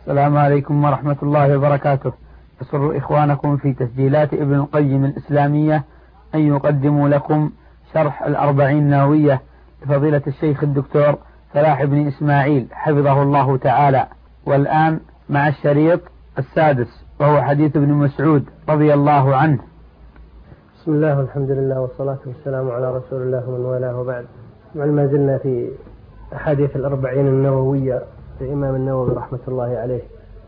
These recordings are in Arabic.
السلام عليكم ورحمة الله وبركاته. يسر إخوانكم في تسجيلات ابن القيم الإسلامية أن يقدموا لكم شرح الأربعين النووية لفضيلة الشيخ الدكتور فلاح بن إسماعيل حفظه الله تعالى. والآن مع الشريط السادس وهو حديث ابن مسعود رضي الله عنه. بسم الله والحمد لله والصلاة والسلام على رسول الله ومن والاه وبعد. ما زلنا في أحاديث الأربعين النووية للإمام النووي رحمة الله عليه،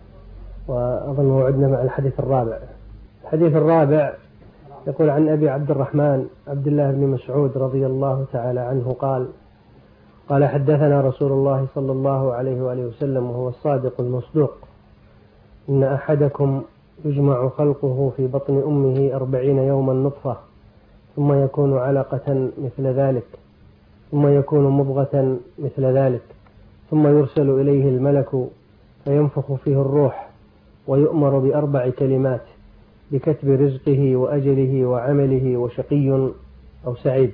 وأظن موعدنا مع الحديث الرابع. الحديث الرابع يقول عن أبي عبد الرحمن عبد الله بن مسعود رضي الله تعالى عنه قال حدثنا رسول الله صلى الله عليه وآله وسلم وهو الصادق المصدوق: إن أحدكم يجمع خلقه في بطن أمه 40 يوما نطفة، ثم يكون علقة مثل ذلك، ثم يكون مضغة مثل ذلك، ثم يرسل إليه الملك فينفخ فيه الروح، ويؤمر ب4 كلمات: بكتب رزقه وأجله وعمله وشقي أو سعيد.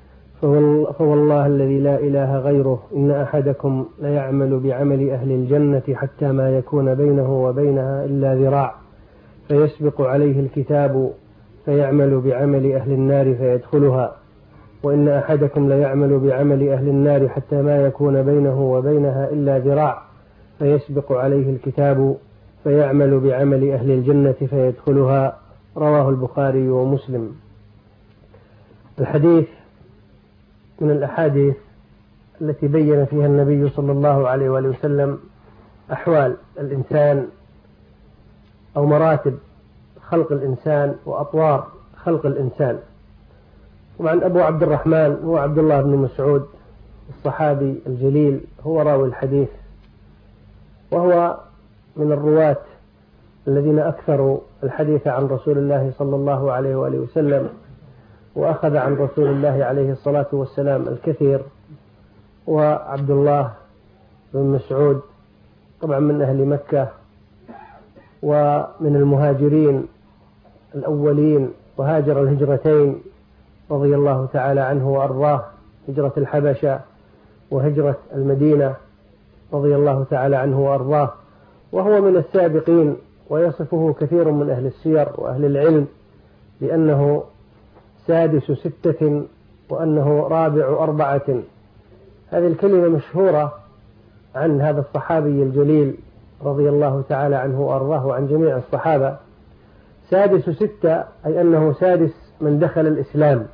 فوالله الذي لا إله غيره إن أحدكم ليعمل بعمل أهل الجنة حتى ما يكون بينه وبينها إلا ذراع، فيسبق عليه الكتاب فيعمل بعمل أهل النار فيدخلها، وإن أحدكم ليعمل بعمل أهل النار حتى ما يكون بينه وبينها إلا ذراع، فيسبق عليه الكتاب فيعمل بعمل أهل الجنة فيدخلها. رواه البخاري ومسلم. الحديث من الأحاديث التي بين فيها النبي صلى الله عليه وآله وسلم أحوال الإنسان أو مراتب خلق الإنسان وأطوار خلق الإنسان. طبعا أبو عبد الرحمن هو عبد الله بن مسعود الصحابي الجليل، هو راوي الحديث، وهو من الرواة الذين أكثروا الحديث عن رسول الله صلى الله عليه وآله وسلم، وأخذ عن رسول الله عليه الصلاة والسلام الكثير. وعبد الله بن مسعود طبعا من أهل مكة ومن المهاجرين الأولين، وهاجر الهجرتين رضي الله تعالى عنه وأرضاه، هجرة الحبشة وهجرة المدينة رضي الله تعالى عنه وأرضاه، وهو من السابقين، ويصفه كثير من أهل السير وأهل العلم لأنه سادس 6 وأنه رابع 4. هذه الكلمة مشهورة عن هذا الصحابي الجليل رضي الله تعالى عنه وأرضاه وعن جميع الصحابة. سادس 6 أي أنه سادس من دخل الإسلام.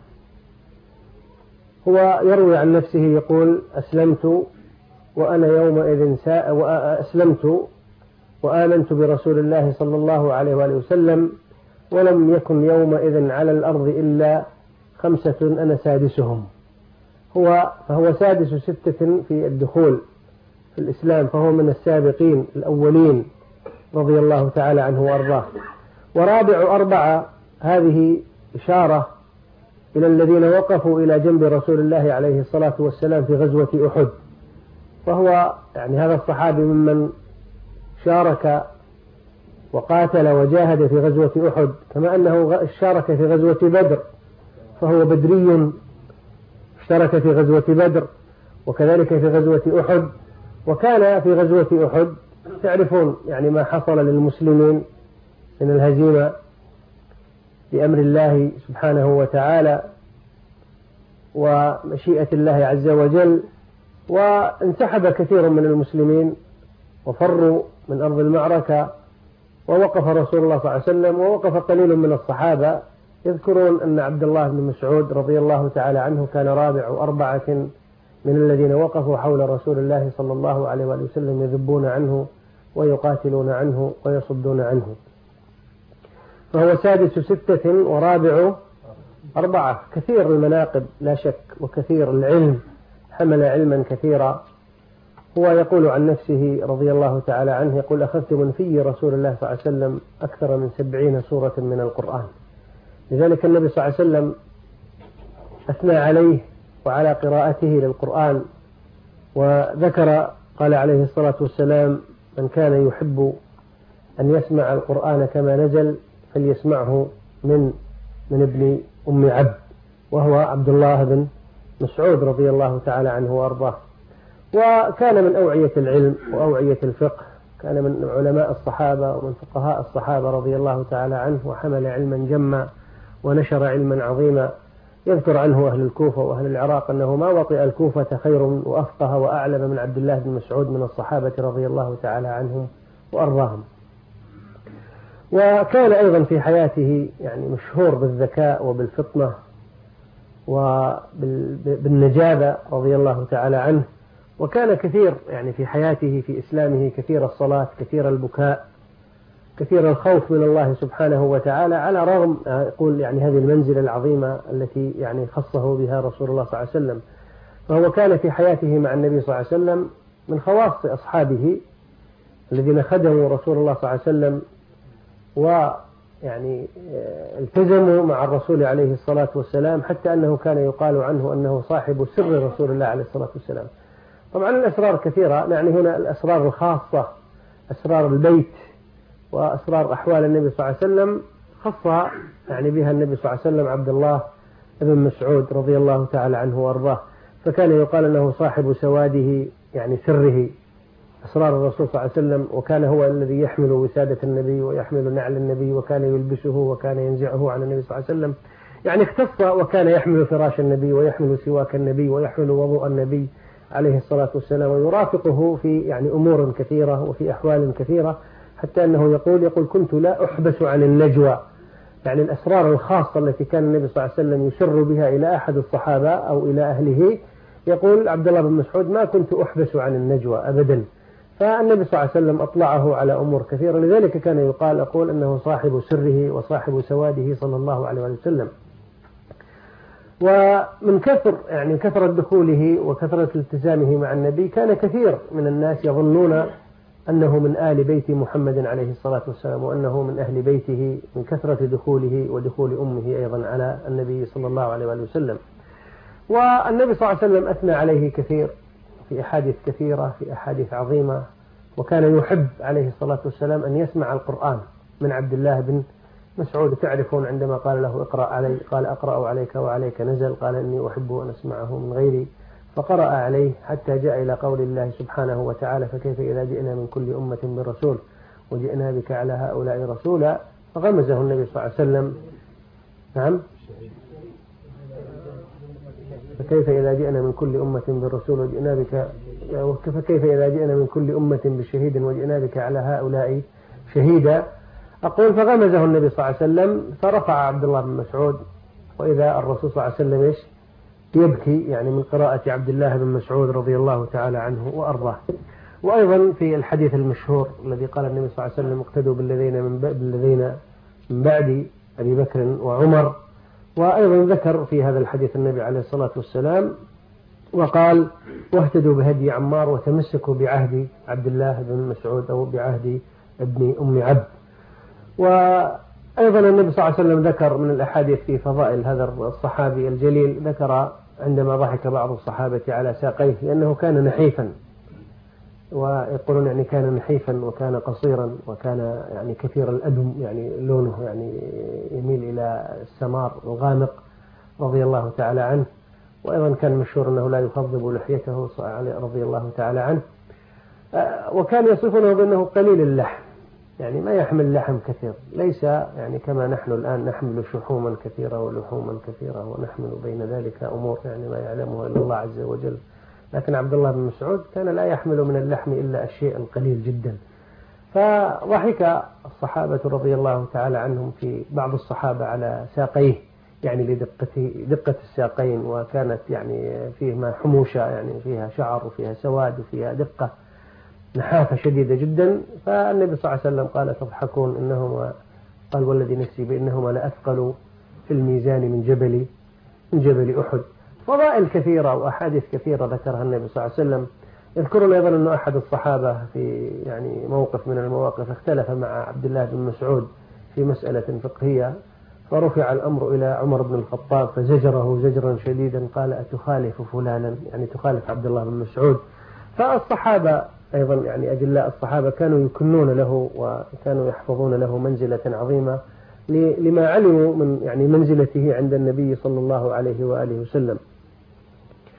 هو يروي عن نفسه يقول: أسلمت وأنا يومئذ وأسلمت وآمنت برسول الله صلى الله عليه وآله وسلم، ولم يكن يومئذ على الأرض إلا 5 أنا سادسهم. فهو سادس 6 في الدخول في الإسلام، فهو من السابقين الأولين رضي الله تعالى عنه وأرضاه. ورابع 4 هذه إشارة إلى الذين وقفوا إلى جنب رسول الله عليه الصلاة والسلام في غزوة أحد. فهو يعني هذا الصحابي ممن شارك وقاتل وجاهد في غزوة أحد، كما أنه شارك في غزوة بدر، فهو بدري، اشترك في غزوة بدر وكذلك في غزوة أحد. وكان في غزوة أحد تعرفون يعني ما حصل للمسلمين من الهزيمة بأمر الله سبحانه وتعالى ومشيئة الله عز وجل، وانسحب كثير من المسلمين وفروا من أرض المعركة، ووقف رسول الله صلى الله عليه وسلم ووقف قليل من الصحابة. يذكرون أن عبد الله بن مسعود رضي الله تعالى عنه كان رابع 4 من الذين وقفوا حول رسول الله صلى الله عليه وآله وسلم يذبون عنه ويقاتلون عنه ويصدون عنه. فهو سادس 6 ورابع 4. كثير المناقب لا شك، وكثير العلم، حمل علما كثيرا. هو يقول عن نفسه رضي الله تعالى عنه يقول: أخذت من في رسول الله صلى الله عليه وسلم أكثر من 70 سورة من القرآن. لذلك النبي صلى الله عليه وسلم أثنى عليه وعلى قراءته للقرآن، وذكر قال عليه الصلاة والسلام: من كان يحب أن يسمع القرآن كما نزل فليسمعه من ابن أم عبد، وهو عبد الله بن مسعود رضي الله تعالى عنه وأرضاه. وكان من أوعية العلم وأوعية الفقه، كان من علماء الصحابة ومن فقهاء الصحابة رضي الله تعالى عنه، وحمل علما جما ونشر علما عظيما. يذكر عنه أهل الكوفة وأهل العراق أنه ما وطئ الكوفة خير وأفقه وأعلم من عبد الله بن مسعود من الصحابة رضي الله تعالى عنهم وأرضاهم. وكان أيضا في حياته يعني مشهور بالذكاء وبالفطنة وبالنجابة رضي الله تعالى عنه. وكان كثير يعني في حياته في إسلامه كثير الصلاة، كثير البكاء، كثير الخوف من الله سبحانه وتعالى، على رغم يقول يعني هذه المنزلة العظيمة التي يعني خصه بها رسول الله صلى الله عليه وسلم. فهو كان في حياته مع النبي صلى الله عليه وسلم من خواص أصحابه الذين خدموا رسول الله صلى الله عليه وسلم ويعني التزموا مع الرسول عليه الصلاة والسلام، حتى أنه كان يقال عنه أنه صاحب سر رسول الله عليه الصلاة والسلام. طبعا الأسرار كثيرة، يعني هنا الأسرار الخاصة، أسرار البيت وأسرار أحوال النبي صلى الله عليه وسلم خص يعني بها النبي صلى الله عليه وسلم عبد الله بن مسعود رضي الله تعالى عنه وأرضاه. فكان يقال أنه صاحب سواده يعني سره أسرار الرسول صلى الله عليه وسلم، وكان هو الذي يحمل وسادة النبي ويحمل نعل النبي وكان يلبسه وكان ينزعه عن النبي صلى الله عليه وسلم، يعني اختص وكان يحمل فراش النبي ويحمل سواك النبي ويحمل وضوء النبي عليه الصلاة والسلام، ويرافقه في يعني أمور كثيرة وفي أحوال كثيرة، حتى أنه يقول كنت لا أحبس عن النجوى، يعني الأسرار الخاصة التي كان النبي صلى الله عليه وسلم يسر بها إلى أحد الصحابة أو إلى أهله. يقول عبد الله بن مسعود ما كنت أحبس عن النجوى أبدا. فالنبي صلى الله عليه وسلم أطلعه على أمور كثيرة، لذلك كان أقول أنه صاحب سره وصاحب سواده صلى الله عليه وسلم. ومن كثرة دخوله وكثرة التزامه مع النبي كان كثير من الناس يظنون أنه من آل بيت محمد عليه الصلاة والسلام، وأنه من أهل بيته من كثرة دخوله ودخول أمه أيضا على النبي صلى الله عليه وسلم. والنبي صلى الله عليه وسلم أثنى عليه كثير في أحاديث كثيرة، في أحاديث عظيمة. وكان يحب عليه الصلاة والسلام أن يسمع القرآن من عبد الله بن مسعود. تعرفون عندما قال له اقرأ علي، قال أقرأ عليك وعليك نزل، قال إني أحب أن أسمعه من غيري، فقرأ عليه حتى جاء إلى قول الله سبحانه وتعالى فكيف إذا جئنا من كل أمة برسول وجئنا بك على هؤلاء رسولا، فغمزه النبي صلى الله عليه وسلم. نعم، فكيف إذا جئنا من كل أمة برسول وجئنا بك، فكيف إذا جئنا من كل أمة بشهيد وجئنا بك على هؤلاء شهيدا. أقول فغمزه النبي صلى الله عليه وسلم، فرفع عبد الله بن مسعود وإذا الرسول صلى الله عليه وسلم إيش يبكي، يعني من قراءة عبد الله بن مسعود رضي الله تعالى عنه وأرضاه. وأيضا في الحديث المشهور الذي قال النبي صلى الله عليه وسلم اقتدوا بالذين من بعد أبي بكر وعمر. وأيضا ذكر في هذا الحديث النبي عليه الصلاة والسلام وقال واهتدوا بهدي عمار وتمسكوا بعهد عبد الله بن مسعود أو بعهد ابن أم عبد. وأيضا النبي صلى الله عليه وسلم ذكر من الأحاديث في فضائل هذا الصحابي الجليل، ذكر عندما ضحك بعض الصحابة على ساقيه لأنه كان نحيفا، ويقولون يعني كان نحيفا وكان قصيرا وكان يعني كثير الأدم، يعني لونه يعني يميل إلى السمار الغامق رضي الله تعالى عنه. وأيضا كان مشهور أنه لا يخضب لحيته رضي الله تعالى عنه. وكان يصفونه بأنه قليل اللحم، يعني ما يحمل لحم كثير، ليس يعني كما نحن الآن نحمل شحوما كثيرة ولحوما كثيرة ونحمل بين ذلك أمور يعني ما يعلمها إلا الله عز وجل. لكن عبد الله بن مسعود كان لا يحمل من اللحم إلا الشيء القليل جدا. فضحك الصحابة رضي الله تعالى عنهم في بعض الصحابة على ساقيه، يعني لدقة الساقين، وكانت يعني فيهما حموشة، يعني فيها شعر وفيها سواد وفيها دقة نحافة شديدة جدا. فالنبي صلى الله عليه وسلم قال تضحكون إنهما، قال والذي نفسي بإنهما لأثقل في الميزان من جبل أحد. فضائل كثيرة وأحاديث كثيرة ذكرها النبي صلى الله عليه وسلم. يذكرون أيضا أن أحد الصحابة في يعني موقف من المواقف اختلف مع عبد الله بن مسعود في مسألة فقهية، فرفع الأمر إلى عمر بن الخطاب فزجره زجرا شديدا، قال أتخالف فلانا، يعني تخالف عبد الله بن مسعود. فالصحابة أيضا يعني أجلاء الصحابة كانوا يكنون له وكانوا يحفظون له منزلة عظيمة لما علموا من يعني منزلته عند النبي صلى الله عليه وآله وسلم.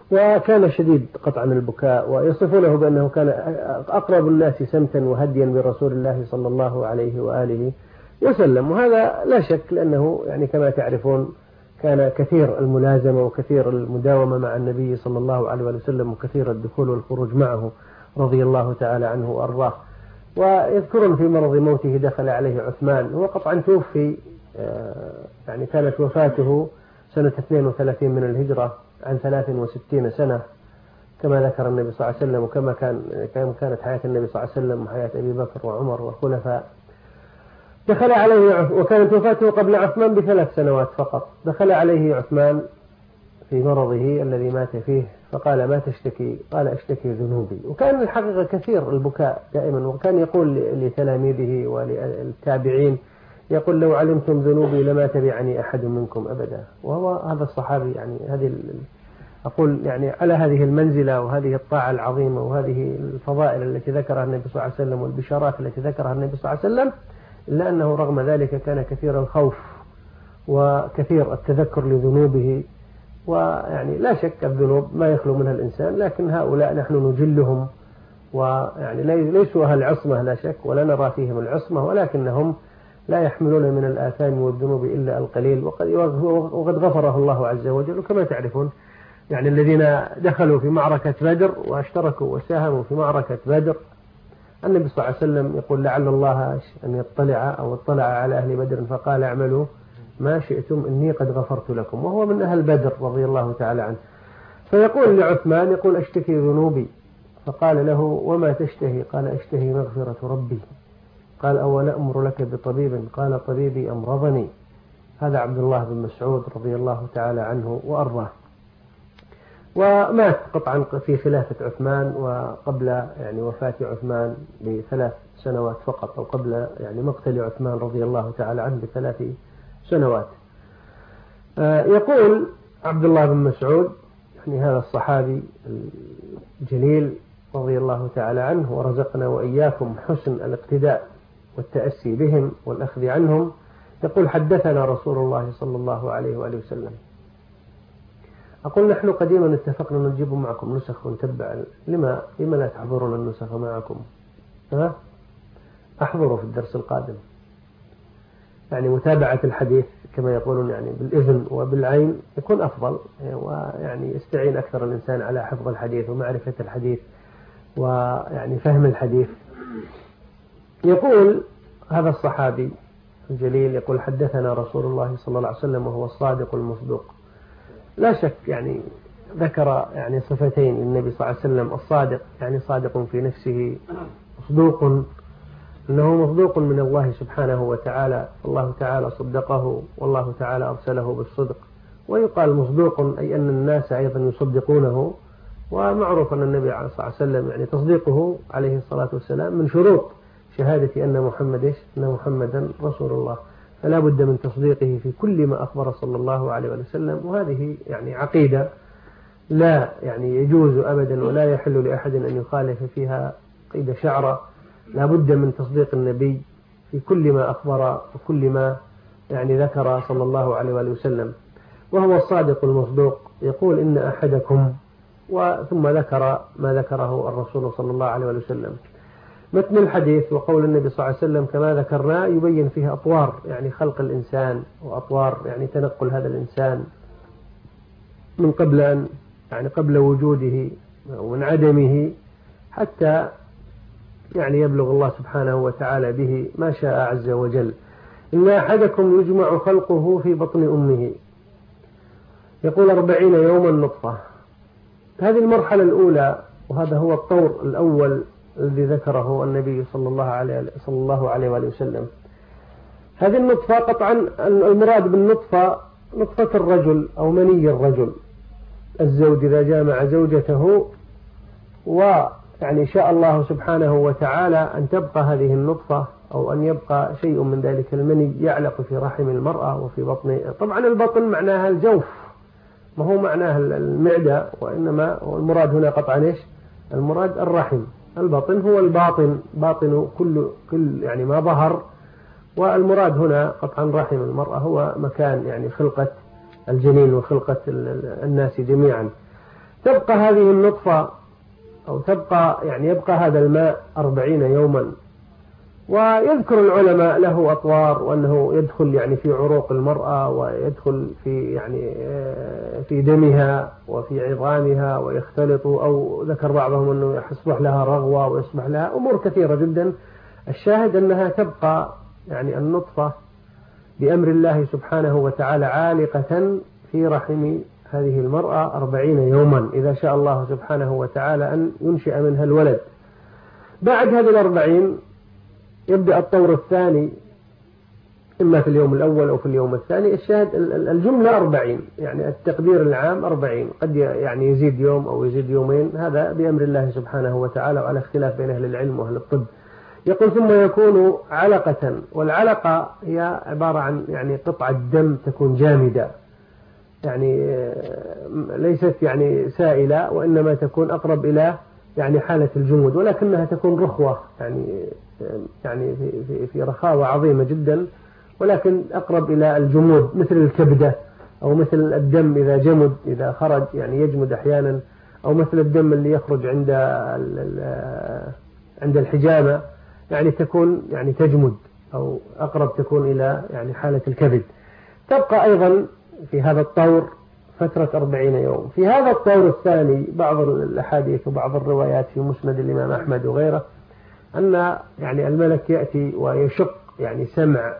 وكان شديد قطعا البكاء، ويصفونه بأنه كان أقرب الناس سمتا وهديا برسول الله صلى الله عليه وآله وسلم. وهذا لا شك لأنه يعني كما تعرفون كان كثير الملازمة وكثير المداومة مع النبي صلى الله عليه وسلم وكثير الدخول والخروج معه رضي الله تعالى عنه وأرضاه. ويذكرون في مرض موته دخل عليه عثمان، هو قطعا توفي يعني كانت وفاته سنة 32 من الهجرة عن 63 سنة كما ذكر النبي صلى الله عليه وسلم، وكما كانت حياة النبي صلى الله عليه وسلم وحياة أبي بكر وعمر والخلفاء. دخل عليه وكانت وفاته قبل عثمان ب3 سنوات فقط. دخل عليه عثمان في مرضه الذي مات فيه فقال: ما تشتكي؟ قال: أشتكي ذنوبي. وكان الحقيقة كثير البكاء دائما، وكان يقول لتلاميذه وللتابعين يقول: لو علمتم ذنوبي لما تبعني أحد منكم أبدا. وهو هذا الصحابي يعني أقول يعني على هذه المنزلة وهذه الطاعة العظيمة وهذه الفضائل التي ذكرها النبي صلى الله عليه وسلم والبشارات التي ذكرها النبي صلى الله عليه وسلم، إلا أنه رغم ذلك كان كثير الخوف وكثير التذكر لذنوبه. ويعني لا شك الذنوب ما يخلو منها الإنسان، لكن هؤلاء نحن نجلهم ويعني ليسوا أهل عصمة لا شك، ولا نرى فيهم العصمة، ولكنهم لا يحملون من الآثام والذنوب إلا القليل، وقد غفره الله عز وجل. وكما تعرفون يعني الذين دخلوا في معركة بدر واشتركوا وساهموا في معركة بدر، النبي صلى الله عليه وسلم يقول: لعل الله أن يطلع أو اطلع على أهل بدر فقال: اعملوا ما شئتم إني قد غفرت لكم. وهو من أهل بدر رضي الله تعالى عنه. فيقول لعثمان يقول: أشتكي ذنوبي. فقال له: وما تشتهي؟ قال: أشتهي مغفرة ربي. قال: أولا أمر لك بطبيب؟ قال: طبيبي أمرضني. هذا عبد الله بن مسعود رضي الله تعالى عنه وأرضاه. ومات قطعا في خلافة عثمان وقبل يعني وفاة عثمان ب3 سنوات فقط، أو قبل يعني مقتل عثمان رضي الله تعالى عنه ب3 سنوات. يقول عبد الله بن مسعود يعني هذا الصحابي الجليل رضي الله تعالى عنه، ورزقنا وإياكم حسن الاقتداء والتأسي بهم والأخذ عنهم، يقول: حدثنا رسول الله صلى الله عليه وآله وسلم. أقول: نحن قديما اتفقنا نجيب معكم نسخ ونتبع، لما لا تحضرون النسخ معكم؟ أحضروا في الدرس القادم. يعني متابعة الحديث كما يقولون يعني بالإذن وبالعين يكون أفضل، ويعني يستعين أكثر الإنسان على حفظ الحديث ومعرفة الحديث ويعني فهم الحديث. يقول هذا الصحابي الجليل يقول: حدثنا رسول الله صلى الله عليه وسلم وهو الصادق المصدوق. لا شك يعني ذكر يعني صفتين للنبي صلى الله عليه وسلم: الصادق يعني صادق في نفسه، مصدوق أنه مصدوق من الله سبحانه وتعالى، الله تعالى صدقه والله تعالى أرسله بالصدق. ويقال مصدوق أي أن الناس أيضا يصدقونه. ومعروف أن النبي صلى الله عليه وسلم يعني تصديقه عليه الصلاة والسلام من شروط شهادة أن محمدا رسول الله، فلا بد من تصديقه في كل ما أخبر صلى الله عليه وسلم. وهذه يعني عقيدة لا يعني يجوز أبدا ولا يحل لأحد أن يخالف فيها قيد شعرة. لا بد من تصديق النبي في كل ما أخبر وكل ما يعني ذكر صلى الله عليه وسلم، وهو الصادق المصدوق. يقول: إن أحدكم، وثم ذكر ما ذكره الرسول صلى الله عليه وسلم. متن الحديث وقول النبي صلى الله عليه وسلم كما ذكرنا يبين فيه أطوار يعني خلق الإنسان وأطوار يعني تنقل هذا الإنسان من قبل وجوده ومن عدمه حتى يعني يبلغ الله سبحانه وتعالى به ما شاء عز وجل. إن أحدكم يجمع خلقه في بطن أمه يقول 40 يوما نطفة. هذه المرحلة الأولى، وهذا هو الطور الأول الذي ذكره النبي صلى الله عليه وسلم. هذه النطفة قطعا المراد بالنطفة نطفة الرجل أو مني الرجل، الزوج إذا جامع زوجته ويعني شاء الله سبحانه وتعالى أن تبقى هذه النطفة أو أن يبقى شيء من ذلك المني يعلق في رحم المرأة وفي بطن. طبعا البطن معناها الجوف، ما هو معناها المعدة، وإنما المراد هنا قطعا المراد الرحم. البطن هو الباطن، باطن كل يعني ما ظهر، والمراد هنا قطعا رحم المرأة هو مكان يعني خلقة الجنين وخلقة الناس جميعا. تبقى هذه النطفة أو تبقى يعني يبقى هذا الماء 40 يوما. ويذكر العلماء له أطوار، وأنه يدخل يعني في عروق المرأة، ويدخل في يعني في دمها وفي عظامها ويختلط، أو ذكر بعضهم أنه يصبح لها رغوة ويصبح لها أمور كثيرة جدا. الشاهد أنها تبقى يعني النطفة بأمر الله سبحانه وتعالى عالقة في رحم هذه المرأة 40 يوما، إذا شاء الله سبحانه وتعالى أن ينشئ منها الولد. بعد هذه 40 يبدأ الطور الثاني، إما في اليوم الأول أو في اليوم الثاني. الشاهد الجملة 40، يعني التقدير العام 40، قد يعني يزيد يوم أو يزيد يومين، هذا بأمر الله سبحانه وتعالى وعلى اختلاف بين أهل العلم وأهل الطب. يقول ثم يكون علقة، والعلقة هي عبارة عن يعني قطعة دم تكون جامدة، يعني ليست يعني سائلة، وإنما تكون أقرب إلى يعني حالة الجمود، ولكنها تكون رخوة، يعني في رخاوة عظيمة جدا، ولكن أقرب إلى الجمود، مثل الكبدة أو مثل الدم إذا جمد، إذا خرج يعني يجمد أحيانا، أو مثل الدم اللي يخرج عند الحجامة، يعني تكون يعني تجمد، أو أقرب تكون إلى يعني حالة الكبد. تبقى أيضا في هذا الطور فترة 40 يوم. في هذا الطور الثاني بعض الأحاديث وبعض الروايات في مسند الإمام أحمد وغيره أن يعني الملك يأتي ويشق يعني سمع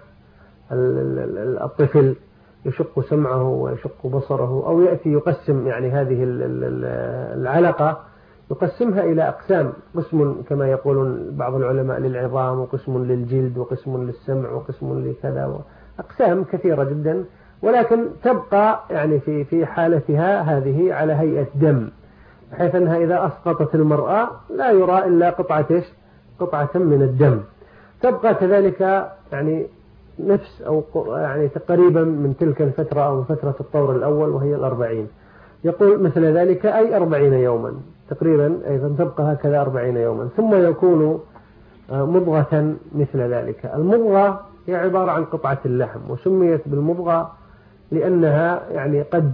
الطفل، يشق سمعه ويشق بصره، أو يأتي يقسم يعني هذه العلقة، يقسمها إلى أقسام، قسم كما يقولون بعض العلماء للعظام، وقسم للجلد، وقسم للسمع، وقسم لكذا، أقسام كثيرة جدا، ولكن تبقى يعني في حالتها هذه على هيئة دم، بحيث أنها إذا أسقطت المرأة لا يرى إلا قطعة من الدم. تبقى كذلك يعني نفس أو يعني تقريبا من تلك الفترة أو فترة الطور الأول، وهي 40. يقول مثل ذلك أي 40 يوما تقريبا، أيضا تبقى هكذا 40 يوما، ثم يكون مضغة مثل ذلك. المضغة هي عبارة عن قطعة اللحم، وسميت بالمضغة لأنها يعني قد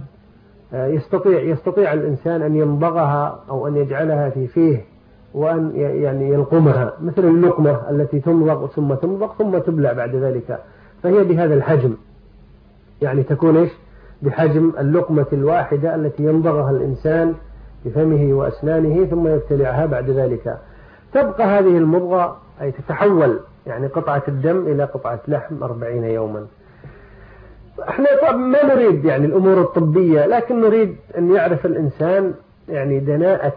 يستطيع الإنسان أن يمضغها أو أن يجعلها في فيه، وأن يعني يلقمها، مثل اللقمة التي تمضغ ثم تمضغ ثم تبلع بعد ذلك، فهي بهذا الحجم، يعني تكون بحجم اللقمة الواحدة التي يمضغها الإنسان بفمه وأسنانه ثم يبتلعها بعد ذلك. تبقى هذه المضغة أي تتحول يعني قطعة الدم إلى قطعة لحم 40 يوما. احنا طبعا ما نريد يعني الأمور الطبية، لكن نريد أن يعرف الإنسان يعني دناءة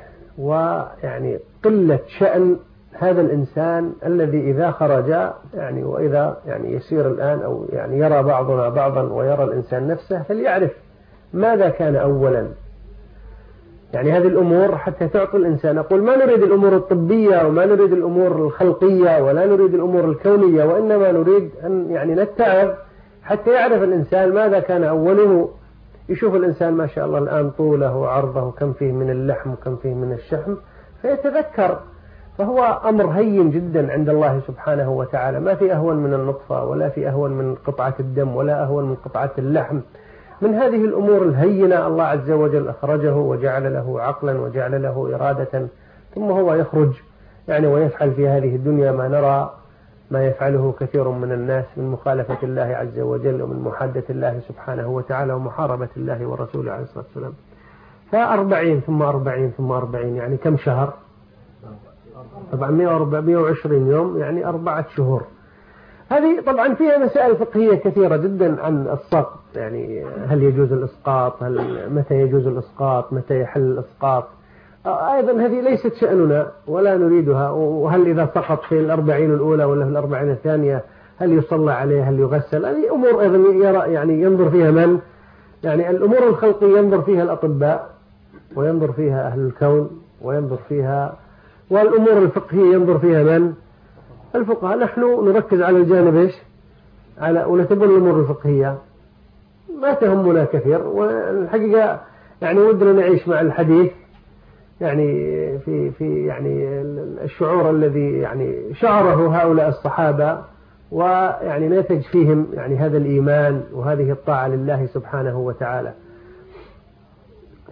ويعني قلة شأن هذا الإنسان الذي إذا خرج يعني، وإذا يعني يسير الآن أو يعني يرى بعضنا بعضا ويرى الإنسان نفسه، فليعرف ماذا كان أولا. يعني هذه الأمور حتى تعطي الإنسان، أقول ما نريد الأمور الطبية وما نريد الأمور الخلقية ولا نريد الأمور الكونية، وإنما نريد أن يعني نتعظ حتى يعرف الإنسان ماذا كان أوله. يشوف الإنسان ما شاء الله الآن طوله وعرضه، كم فيه من اللحم وكم فيه من الشحم، فيتذكر. فهو أمر هين جدا عند الله سبحانه وتعالى، ما في أهون من النطفة، ولا في أهون من قطعة الدم، ولا أهون من قطعة اللحم. من هذه الأمور الهينة الله عز وجل أخرجه وجعل له عقلا وجعل له إرادة، ثم هو يخرج يعني ويفعل في هذه الدنيا ما نرى ما يفعله كثير من الناس من مخالفة الله عز وجل، ومن محادة الله سبحانه وتعالى، ومحاربة الله ورسوله عليه الصلاة والسلام. 40 ثم 40 ثم 40، يعني كم شهر؟ طبعا 120 يوم، يعني 4 شهور. هذه طبعا فيها مسائل فقهية كثيرة جدا عن السقط، يعني هل يجوز الإسقاط، متى يجوز الإسقاط، متى يحل الإسقاط. أيضا هذه ليست شأننا ولا نريدها. وهل إذا سقط في 40 الأولى ولا في 40 الثانية هل يصلى عليه، هل يغسل؟ هذه أمور أيضا يعني ينظر فيها من؟ يعني الأمور الخلقية ينظر فيها الأطباء، وينظر فيها أهل الكون، وينظر فيها، والأمور الفقهية ينظر فيها من؟ الفقهاء. نحن نركز على الجانب ونتبنى الأمور الفقهية، ما تهمنا كثير. والحقيقة يعني ودنا نعيش مع الحديث يعني في يعني الشعور الذي يعني شعره هؤلاء الصحابة، ويعني نتج فيهم يعني هذا الإيمان وهذه الطاعة لله سبحانه وتعالى.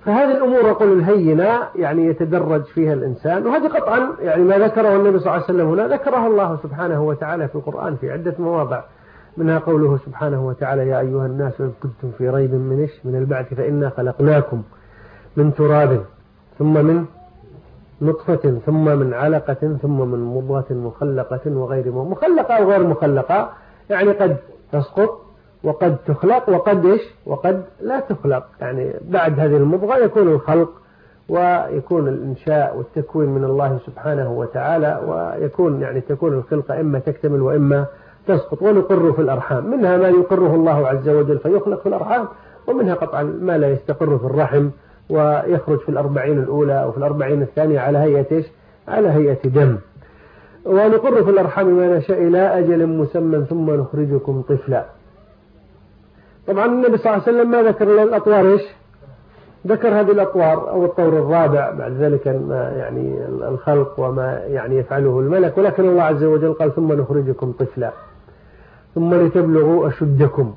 فهذه الأمور أقول الهينة يعني يتدرج فيها الإنسان، وهذه قطعا يعني ما ذكره النبي صلى الله عليه وسلم هنا ذكره الله سبحانه وتعالى في القرآن في عدة مواضع، منها قوله سبحانه وتعالى: يا أيها الناس إن كنتم في ريب من البعث فإنا خلقناكم من تراب ثم من نطفة ثم من علقة ثم من مضغة مخلقة وغير مخلقة أو غير مخلقة، يعني قد تسقط وقد تخلق وقد لا تخلق. يعني بعد هذه المضغة يكون الخلق ويكون الإنشاء والتكوين من الله سبحانه وتعالى، ويكون يعني تكون الخلقة إما تكتمل وإما تسقط. ونقر في الأرحام، منها ما يقره الله عز وجل فيخلق في الأرحام، ومنها قطعا ما لا يستقر في الرحم ويخرج في 40 الأولى أو في 40 الثانية على هيئة دم. ونقر في الأرحام ما نشاء إلى أجل مسمى ثم نخرجكم طفلا. طبعا النبي صلى الله عليه وسلم ما ذكر الأطوار ذكر هذه الأطوار أو الطور الرابع بعد ذلك يعني الخلق وما يعني يفعله الملك، ولكن الله عز وجل قال: ثم نخرجكم طفلا ثم لتبلغوا أشدكم.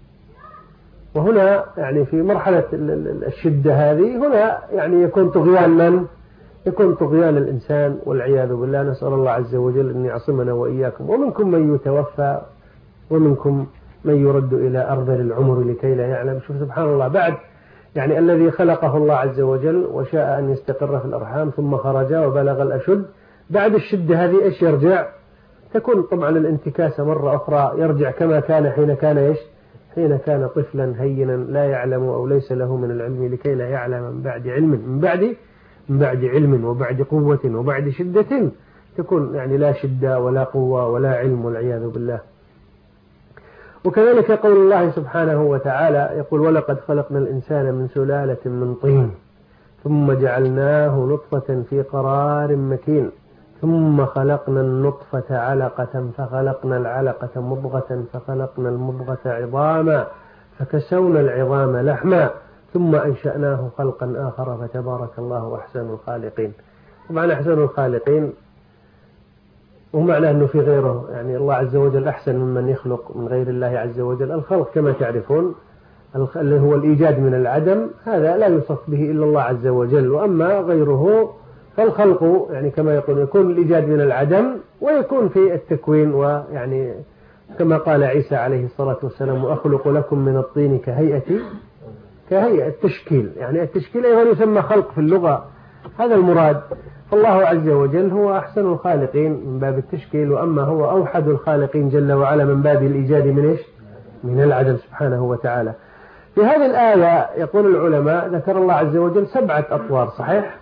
وهنا يعني في مرحلة الشدة هذه هنا يعني يكون طغيان الإنسان والعياذ بالله. نسأل الله عز وجل أن يعصمنا وإياكم. ومنكم من يتوفى ومنكم من يرد إلى أرذل العمر لكي لا يعلم. شوف سبحان الله، بعد يعني الذي خلقه الله عز وجل وشاء أن يستقر في الأرحام ثم خرج وبلغ الأشد، بعد الشدة هذه إيش يرجع؟ تكون طبعا الانتكاسة مرة أخرى، يرجع كما كان حين كان طفلا هينا لا يعلم أو ليس له من العلم لكي لا يعلم من بعد علم وبعد قوة وبعد شدة تكون يعني لا شدة ولا قوة ولا علم والعياذ بالله. وكذلك قول الله سبحانه وتعالى يقول: ولقد خلقنا الإنسان من سلالة من طين ثم جعلناه نطفة في قرار مكين ثم خلقنا النطفة علقة فخلقنا العلقة مضغة فخلقنا المضغة عظاما فكسونا العظام لحما ثم أنشأناه خلقا آخر فتبارك الله أحسن الخالقين. طبعا أحسن الخالقين ومعنى أنه في غيره، يعني الله عز وجل أحسن ممن يخلق من غير الله عز وجل. الخلق كما تعرفون اللي هو الإيجاد من العدم، هذا لا يوصف به إلا الله عز وجل. وأما غيره فالخلق يعني كما يقول يكون الإيجاد من العدم ويكون في التكوين، ويعني كما قال عيسى عليه الصلاة والسلام: وأخلق لكم من الطين كهيئة التشكيل. يعني التشكيل أيضا يسمى خلق في اللغة، هذا المراد. فالله عز وجل هو أحسن الخالقين من باب التشكيل، وأما هو أوحد الخالقين جل وعلا من باب الإيجاد من العدم سبحانه وتعالى. في هذه الآية يقول العلماء ذكر الله عز وجل 7 أطوار صحيح.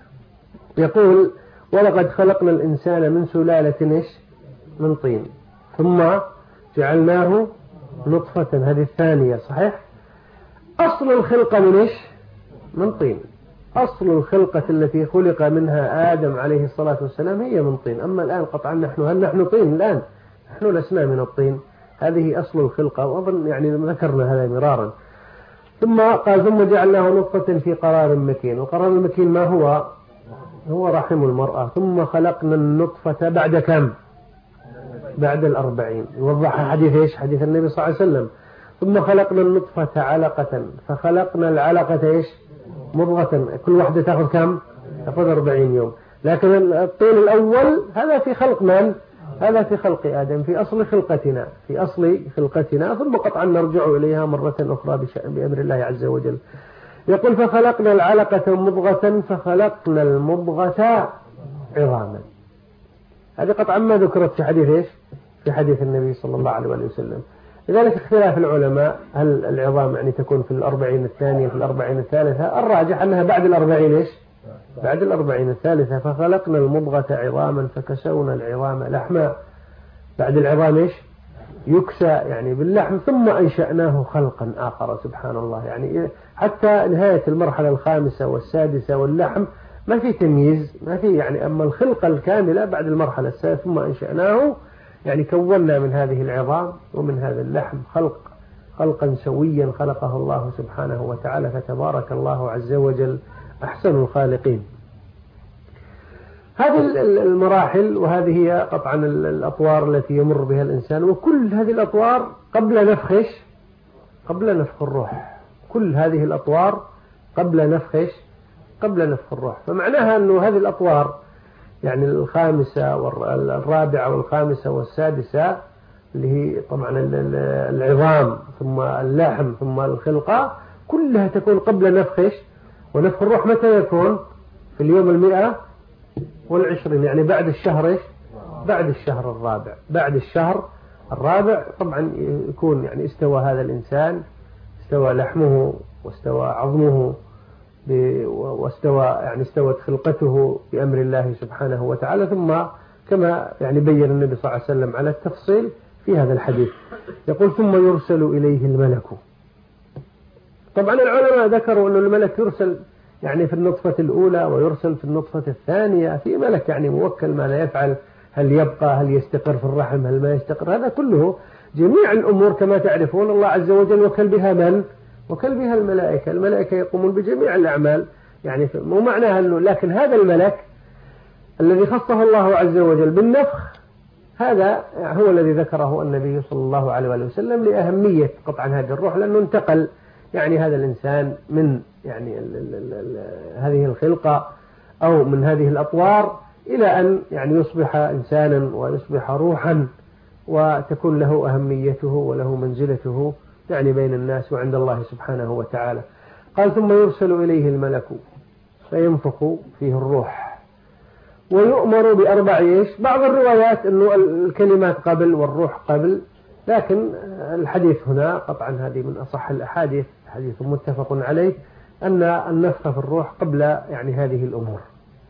يقول: ولقد خلقنا الإنسان من سلالة من طين ثم جعلناه نطفة، هذه الثانية صحيح. أصل الخلقة من طين. أصل الخلقة التي خلق منها آدم عليه الصلاة والسلام هي من طين. أما الآن قطعا هل نحن طين الآن؟ نحن لسنا من الطين. هذه أصل الخلقة، وأظن يعني ذكرنا هذا مرارا. ثم قال: ثم جعلناه نطفة في قرار مكين. وقرار المكين ما هو رحم المرأة. ثم خلقنا النطفة بعد كم؟ بعد 40. يوضح حديث النبي صلى الله عليه وسلم: ثم خلقنا النطفة علقة فخلقنا العلقة مضغة. كل واحدة تأخذ كم؟ تأخذ 40 يوم. لكن الطين الأول هذا في خلق من؟ هذا في خلق آدم، في أصل خلقتنا ثم قطعا نرجع إليها مرة أخرى بأمر الله عز وجل. يقول: فخلقنا العلقة مضغة فخلقنا المضغة عظاما. هذه قطعا ما ذكرت في حديث النبي صلى الله عليه وسلم. لذلك اختلاف العلماء هل العظام يعني تكون في 40 الثانية في 40 الثالثة. الراجح أنها بعد 40 بعد 40 الثالثة. فخلقنا المضغة عظاما فكسونا العظام لحما. بعد العظام يكسى يعني باللحم. ثم أنشأناه خلقا آخر. سبحان الله، يعني حتى نهاية المرحلة الخامسة والسادسة واللحم ما في تمييز، ما في يعني. أما الخلقة الكاملة بعد المرحلة السادسة ثم أنشأناه، يعني كونا من هذه العظام ومن هذا اللحم خلقا سويا خلقه الله سبحانه وتعالى. فتبارك الله عز وجل أحسن الخالقين. هذه المراحل وهذه هي قطعا الأطوار التي يمر بها الإنسان، وكل هذه الأطوار قبل نفخ الروح. كل هذه الأطوار قبل نفخ الروح. فمعناها أنه هذه الأطوار يعني الخامسة والرابعة والخامسة والسادسة اللي هي طبعا العظام ثم اللحم ثم الخلقة كلها تكون قبل ونفخ الروح متى يكون؟ في اليوم 120 يعني بعد الشهر الرابع طبعا يكون يعني استوى هذا الإنسان، استوى لحمه واستوى عظمه استوت خلقته بأمر الله سبحانه وتعالى، ثم كما يعني بين النبي صلى الله عليه وسلم على التفصيل في هذا الحديث يقول ثم يرسل إليه الملك. طبعا العلماء ذكروا أن الملك يرسل يعني في النطفة الأولى ويرسل في النطفة الثانية، في ملك يعني موكل ماذا يفعل، هل يبقى، هل يستقر في الرحم، هل ما يستقر، هذا كله جميع الأمور كما تعرفون الله عز وجل وكل بها من؟ وكل بها الملائكة يقومون بجميع الأعمال، يعني مو معناها أنه، لكن هذا الملك الذي خصه الله عز وجل بالنفخ هذا هو الذي ذكره النبي صلى الله عليه وسلم لأهمية قطعا هذه الروح، لأنه انتقل يعني هذا الإنسان من يعني هذه الخلقة أو من هذه الأطوار إلى أن يعني يصبح إنسانا ويصبح روحا وتكون له أهميته وله منزلته يعني بين الناس وعند الله سبحانه وتعالى. قال ثم يرسل إليه الملك فينفخ فيه الروح ويؤمر بأربع بعض الروايات أنه الكلمات قبل والروح قبل، لكن الحديث هنا قطعا هذه من أصح الأحاديث، حديث متفق عليه أن النفخ في الروح قبل يعني هذه الأمور.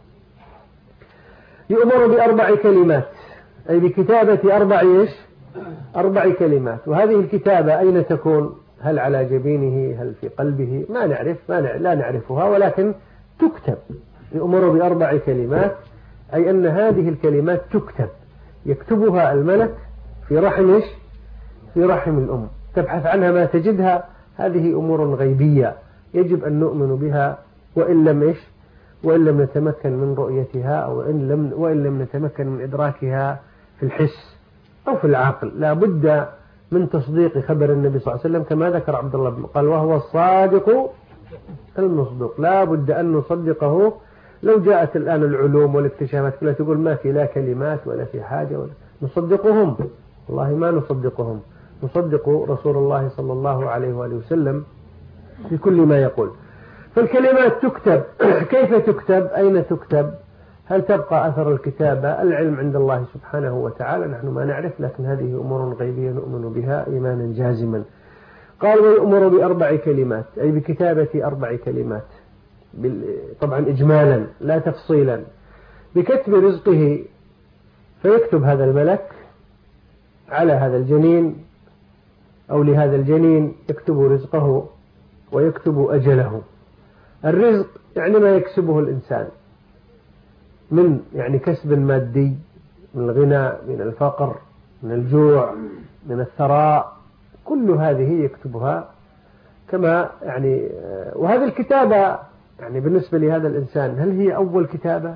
يؤمر بأربع كلمات أي بكتابة أربع كلمات. وهذه الكتابة أين تكون؟ هل على جبينه، هل في قلبه؟ ما نعرف، لا نعرفها، ولكن تكتب. يؤمر بأربع كلمات أي أن هذه الكلمات تكتب، يكتبها الملك في رحم الأم، تبحث عنها ما تجدها. هذه أمور غيبية يجب أن نؤمن بها وإن لم نتمكن من رؤيتها أو وإن لم نتمكن من إدراكها في الحس أو في العقل. لا بد من تصديق خبر النبي صلى الله عليه وسلم كما ذكر عبد الله بن قال وهو الصادق المصدوق، لا بد أن نصدقه. لو جاءت الآن العلوم والاكتشافات كلها تقول ما في لا كلمات ولا في حاجة نصدقهم؟ والله ما نصدقهم، نصدق رسول الله صلى الله عليه وآله وسلم في كل ما يقول. فالكلمات تكتب. كيف تكتب؟ أين تكتب؟ هل تبقى أثر الكتابة؟ العلم عند الله سبحانه وتعالى، نحن ما نعرف، لكن هذه أمور غيبية نؤمن بها إيمانا جازما. قال ويؤمر بأربع كلمات أي بكتابة أربع كلمات، طبعا إجمالا لا تفصيلا، بكتب رزقه. فيكتب هذا الملك على هذا الجنين أو لهذا الجنين، يكتب رزقه ويكتب أجله. الرزق يعني ما يكسبه الإنسان من يعني كسب مادي، من الغنى، من الفقر، من الجوع، من الثراء، كل هذه يكتبها كما يعني. وهذه الكتابة يعني بالنسبة لهذا الإنسان هل هي أول كتابة؟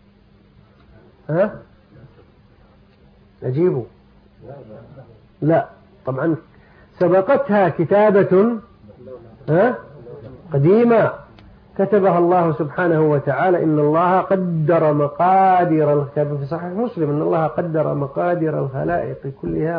أجيبه؟ لا طبعا سبقتها كتابة قديمة كتبها الله سبحانه وتعالى. إن الله قدر مقادير الكتاب في صحيح مسلم إن الله قدر مقادير الخلائق كلها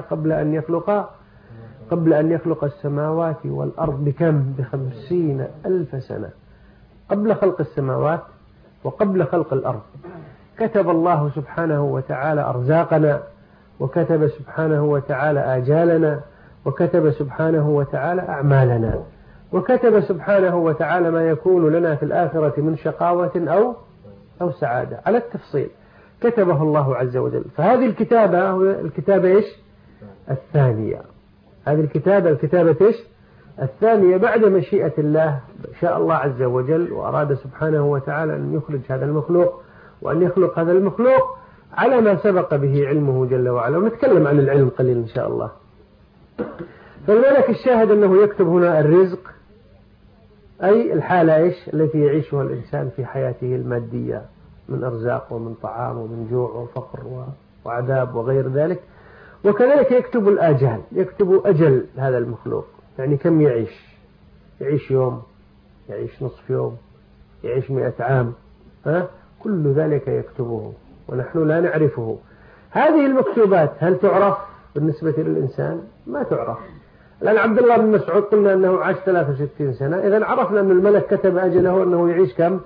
قبل أن يخلق السماوات والأرض بكم؟ ب50,000 سنة قبل خلق السماوات وقبل خلق الأرض. كتب الله سبحانه وتعالى أرزاقنا، وكتب سبحانه وتعالى آجالنا، وكتب سبحانه وتعالى أعمالنا، وكتب سبحانه وتعالى ما يكون لنا في الآخرة من شقاوة أو سعادة على التفصيل، كتبه الله عز وجل. فهذه الكتابة الكتابة الثانية. هذه الكتابة الثانية بعد مشيئة الله. شاء الله عز وجل وأراد سبحانه وتعالى أن يخرج هذا المخلوق وأن يخلق هذا المخلوق على ما سبق به علمه جل وعلا، ونتكلم عن العلم قليل إن شاء الله. فالملك الشاهد أنه يكتب هنا الرزق أي الحالة التي يعيشها الإنسان في حياته المادية من أرزاق ومن طعام ومن جوع وفقر وعذاب وغير ذلك. وكذلك يكتب الآجال، يكتب أجل هذا المخلوق، يعني كم يعيش يوم، يعيش نصف يوم، يعيش 100 عام، كل ذلك يكتبه ونحن لا نعرفه. هذه المكتوبات هل تعرف بالنسبة للإنسان؟ ما تعرف. الآن عبد الله بن مسعود قلنا أنه عاش 63 سنة، إذن عرفنا أن الملك كتب أجله أنه يعيش كم؟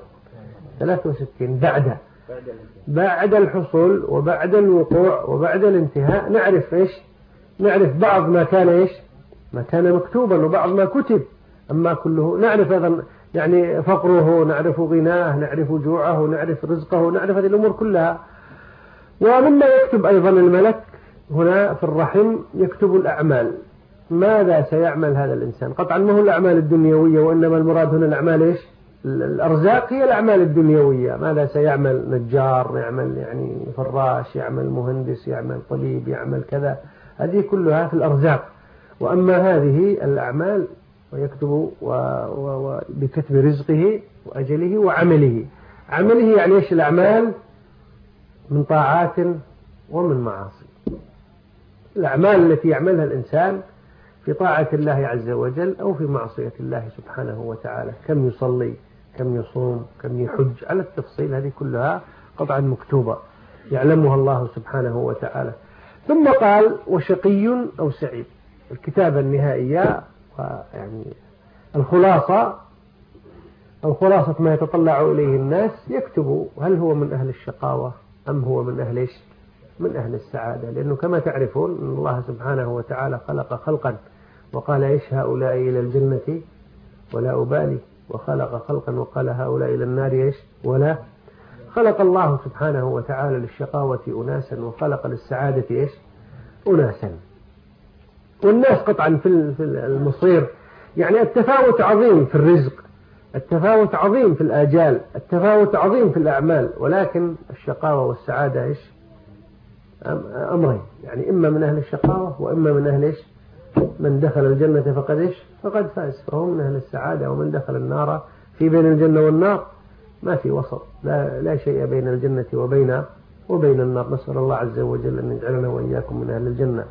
63. بعد الحصول وبعد الوقوع وبعد الانتهاء نعرف إيش؟ نعرف بعض ما كان إيش؟ ما كان مكتوبا وبعض ما كتب، أما كله نعرف أيضا يعني فقره، نعرف غناه، نعرف جوعه، نعرف رزقه، نعرف هذه الأمور كلها. ومما يكتب أيضا الملك هنا في الرحم يكتب الأعمال، ماذا سيعمل هذا الإنسان. قطعا ما هو الأعمال الدنيوية، وإنما المراد هنا الأعمال إيش؟ الأرزاق هي الأعمال الدنيوية. ماذا سيعمل؟ نجار، يعمل يعني فراش، يعمل مهندس، يعمل طبيب، يعمل كذا، هذه كلها في الأرزاق. وأما هذه الأعمال ويكتب بكتب رزقه وأجله وعمله. عمله يعني إيش؟ الأعمال من طاعات ومن معاصي. الأعمال التي يعملها الإنسان في طاعة الله عز وجل أو في معصية الله سبحانه وتعالى، كم يصلي، كم يصوم، كم يحج، على التفصيل، هذه كلها قطعا مكتوبة يعلمها الله سبحانه وتعالى. ثم قال وشقي أو سعيد. الكتابة النهائية يعني الخلاصة أو خلاصة ما يتطلع إليه الناس، يكتب هل هو من أهل الشقاوة أم هو من أهل إيش؟ من أهل السعادة. لأنه كما تعرفون أن الله سبحانه وتعالى خلق خلقا وقال إيش؟ هؤلاء إلى الجنة ولا أبالي، وخلق خلقا وقال هؤلاء إلى النار إيش؟ ولا. خلق الله سبحانه وتعالى للشقاوة أناسا وخلق للسعادة إيش؟ أناسا. والناس قطعا في المصير يعني التفاوت عظيم في الرزق، التفاوت عظيم في الآجال، التفاوت عظيم في الأعمال، ولكن الشقاوة والسعادة إيش؟ أمرين، يعني إما من أهل الشقاوة وإما من أهل إيش؟ من دخل الجنة فقد إيش؟ فقد فاز، فهو من أهل السعادة. ومن دخل النار في بين الجنة والنار ما في وسط، لا شيء بين الجنة وبين النار. نسأل الله عز وجل أن يجعلنا وإياكم من أهل الجنة.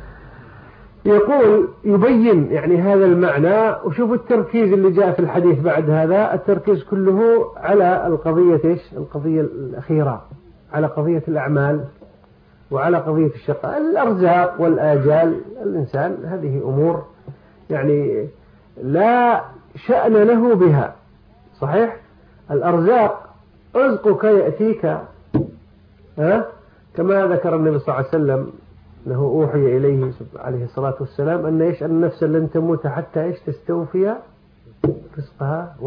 يقول يبين يعني هذا المعنى. وشوفوا التركيز اللي جاء في الحديث بعد هذا، التركيز كله على القضية إيش؟ القضية الأخيرة، على قضية الأعمال وعلى قضية الشقاء. الأرزاق والآجال الإنسان هذه أمور يعني لا شأن له بها، صحيح؟ الأرزاق رزقك يأتيك كما ذكر النبي صلى الله عليه وسلم أنه أوحي إليه عليه الصلاة والسلام أن إيش؟ أن النفس لن تموت حتى إيش؟ تستوفي رزقها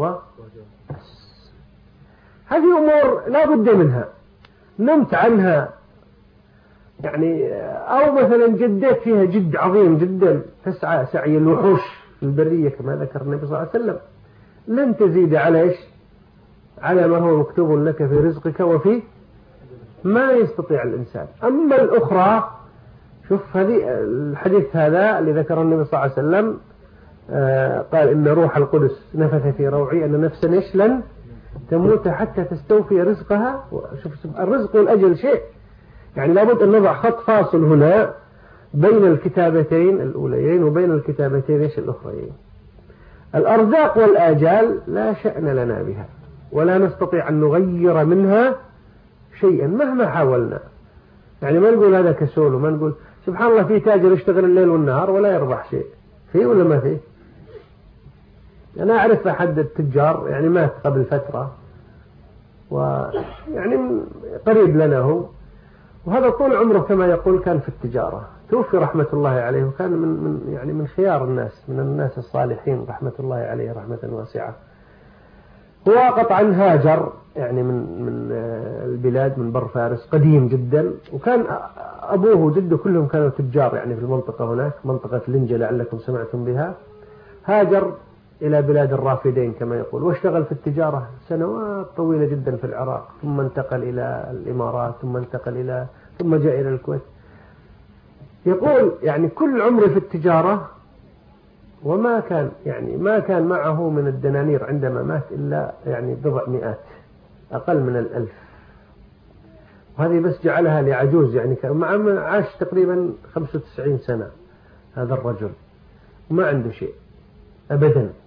هذه أمور لا بد منها. نمت عنها يعني أو مثلا جديت فيها جد عظيم جدا، تسعى سعي الوحوش في البرية كما ذكر النبي صلى الله عليه وسلم، لن تزيد على إيش؟ على ما هو مكتوب لك في رزقك وفي ما يستطيع الإنسان. أما الأخرى، شوف هذه الحديث هذا اللي ذكر النبي صلى الله عليه وسلم، قال إن روح القدس نفث في روعي أن نفسا إيش؟ لن تموت حتى تستوفي رزقها. شوف الرزق والأجل شيء، يعني لابد أن نضع خط فاصل هنا بين الكتابتين الأوليين وبين الكتابتين إيش؟ الأخرين. الأرزاق والآجال لا شأن لنا بها ولا نستطيع أن نغير منها شيئا مهما حاولنا. يعني ما نقول هذا كسول، وما نقول سبحان الله في تاجر يشتغل الليل والنهار ولا يربح شيء، فيه ولا ما فيه؟ أنا أعرف أحد التجار يعني مات قبل فترة، ويعني قريب لنا هو، وهذا طول عمره كما يقول كان في التجارة، توفي رحمة الله عليه، وكان من خيار الناس، من الناس الصالحين رحمة الله عليه رحمة واسعة. هو قطعا هاجر يعني من البلاد، من بر فارس قديم جدا، وكان أبوه وجده كلهم كانوا تجار يعني في المنطقة هناك، منطقة لنجة لعلكم سمعتم بها. هاجر إلى بلاد الرافدين كما يقول، واشتغل في التجارة سنوات طويلة جدا في العراق، ثم انتقل إلى الإمارات، ثم جاء إلى الكويت. يقول يعني كل عمري في التجارة، وما كان يعني ما كان معه من الدنانير عندما مات إلا يعني بضع مئات، أقل من 1000. وهذه بس جعلها لعجوز، يعني مع عاش تقريبا 95 سنة هذا الرجل، وما عنده شيء أبدا.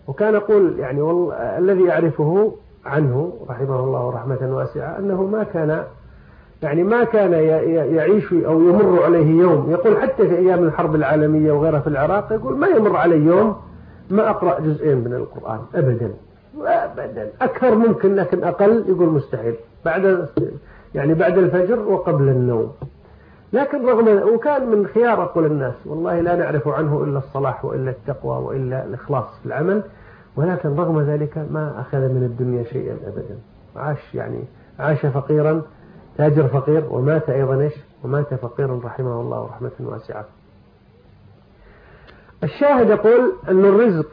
وكان يقول يعني الذي أعرفه عنه رحمه الله رحمة واسعة أنه ما كان يعيش أو يمر عليه يوم، يقول حتى في أيام الحرب العالمية وغيرها في العراق، يقول ما يمر علي يوم ما أقرأ جزئين من القرآن أبدا أبدا، أكثر ممكن لكن أقل يقول مستحيل، بعد الفجر وقبل النوم. لكن وكان من خيار أقول الناس والله لا نعرف عنه إلا الصلاح وإلا التقوى وإلا الإخلاص في العمل، ولكن رغم ذلك ما أخذ من الدنيا شيئا أبدا، عاش فقيرا، تاجر فقير، ومات أيضا ومات فقيرا رحمه الله رحمة واسعة. الشاهد يقول أن الرزق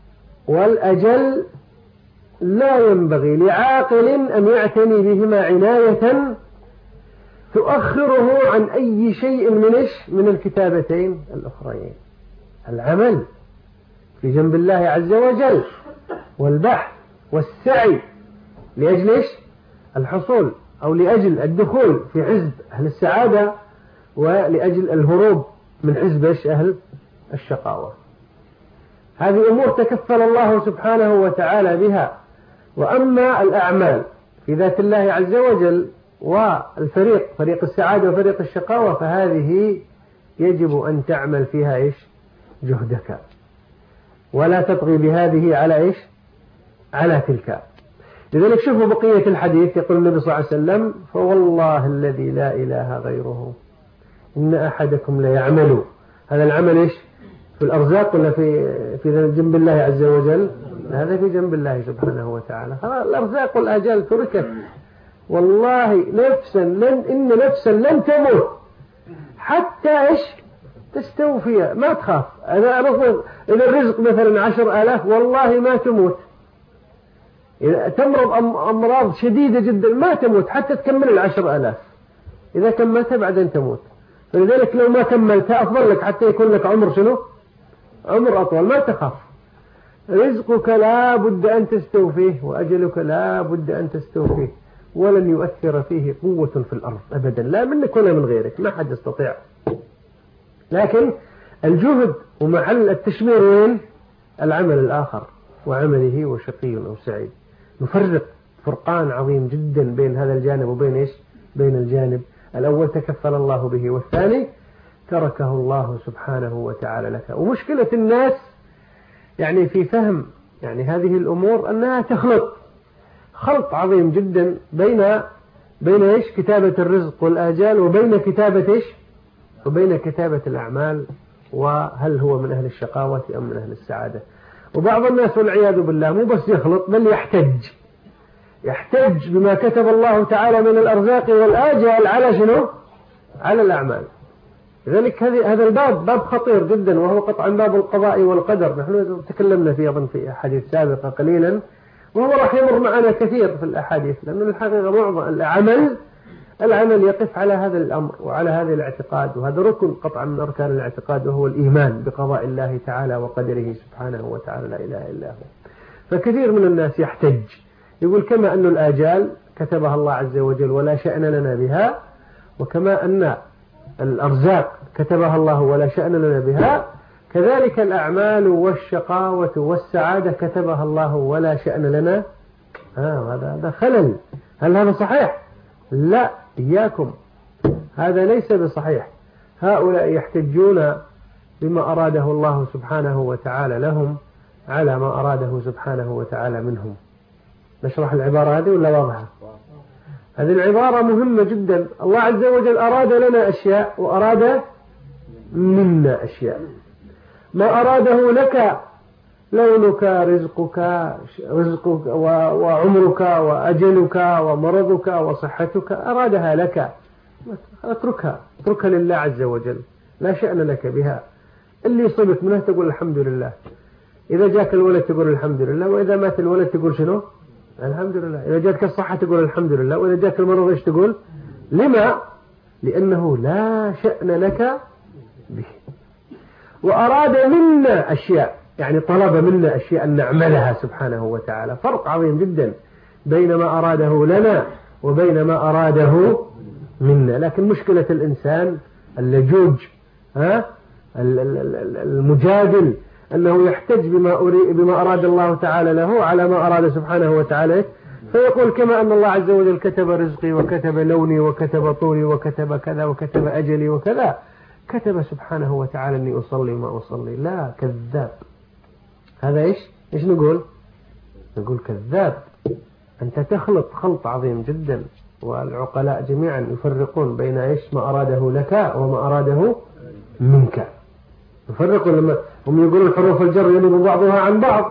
والأجل لا ينبغي لعاقل أن يعتني بهما عناية تؤخره عن أي شيء من الكتابتين الأخرين: العمل في جنب الله عز وجل، والبحث والسعي لأجل الحصول أو لأجل الدخول في حزب أهل السعادة، ولأجل الهروب من حزب أهل الشقاوة. هذه أمور تكفل الله سبحانه وتعالى بها. وأما الأعمال في ذات الله عز وجل فريق السعادة وفريق الشقاوة، فهذه يجب أن تعمل فيها جهدك، ولا تطغي بهذه على تلك. لذلك شوفوا بقية الحديث، يقول النبي صلى الله عليه وسلم: فوالله الذي لا إله غيره إن أحدكم ليعمل. هذا العمل في الأرزاق ولا في جنب الله عز وجل؟ هذا في جنب الله سبحانه وتعالى. الأرزاق والآجال تركت. والله إن نفسا لن تموت حتى تستوفي، ما تخاف. إذا الرزق مثلا 10,000 والله ما تموت. إذا تمرض أمراض شديدة جدا ما تموت حتى تكمل 10,000. إذا كملتها بعدين تموت. فلذلك لو ما كملتها أفضل لك حتى يكون لك عمر أطول، ما تخاف. رزقك لا بد أن تستوفيه، وأجلك لا بد أن تستوفيه، ولن يؤثر فيه قوة في الأرض أبدا، لا منك ولا من غيرك، ما حد يستطيع. لكن الجهد ومحل التشمير وين؟ العمل الآخر، وعمله وشقي أو سعيد. نفرق فرقان عظيم جدا بين هذا الجانب وبين بين الجانب الأول تكفل الله به، والثاني تركه الله سبحانه وتعالى لك. ومشكلة الناس في فهم هذه الأمور أنها خلط عظيم جدا بين كتابة الرزق والآجال وبين كتابة الأعمال، وهل هو من أهل الشقاوة أم من أهل السعادة. وبعض الناس والعياذ بالله مو بس يخلط، بل يحتج بما كتب الله تعالى من الأرزاق والآجال على الأعمال. لذلك هذا الباب باب خطير جدا، وهو قطعا باب القضاء والقدر. نحن تكلمنا فيه أيضا في أحاديث سابقة قليلا، وهو راح يمر معنا كثير في الأحاديث، لأن الحقيقة معظم العمل يقف على هذا الأمر وعلى هذا الاعتقاد، وهذا ركن قطعا من أركان الاعتقاد، وهو الإيمان بقضاء الله تعالى وقدره سبحانه وتعالى لا إله إلا هو. فكثير من الناس يحتج يقول كما أن الآجال كتبها الله عز وجل ولا شأن لنا بها، وكما أن الأرزاق كتبها الله ولا شأن لنا بها، كذلك الأعمال والشقاوة والسعادة كتبها الله ولا شأن لنا. هذا خلل. هل هذا صحيح؟ لا، إياكم، هذا ليس بصحيح. هؤلاء يحتجون بما أراده الله سبحانه وتعالى لهم على ما أراده سبحانه وتعالى منهم. نشرح العبارة هذه ولا واضحة؟ هذه العبارة مهمة جدا. الله عز وجل أراد لنا أشياء وأراد منا أشياء. ما أراده لك لونك، رزقك وعمرك وأجلك ومرضك وصحتك، أرادها لك، اتركها لله عز وجل، لا شأن لك بها. اللي يصيبك منه تقول الحمد لله. إذا جاك الولد تقول الحمد لله، وإذا مات الولد تقول شنو؟ الحمد لله. إذا جاءتك الصحة تقول الحمد لله، وإذا جاك المرض إيش تقول؟ لما؟ لأنه لا شأن لك به. وأراد منا أشياء، طلب منا أشياء أن نعملها سبحانه وتعالى. فرق عظيم جدا بين ما أراده لنا وبين ما أراده منا. لكن مشكلة الإنسان اللجوج، المجادل أنه يحتج بما أراد الله تعالى له على ما أراد سبحانه وتعالى، فيقول كما أن الله عز وجل كتب رزقي وكتب لوني وكتب طولي وكتب كذا وكتب أجلي وكذا، كتب سبحانه وتعالى أني أصلي ما أصلي. لا، كذاب. هذا إيش نقول كذاب. أنت تخلط خلط عظيم جدا، والعقلاء جميعا يفرقون بين ما أراده لك وما أراده منك. يفرقون لما هم يقولون حروف الجر ينوب بعضها عن بعض،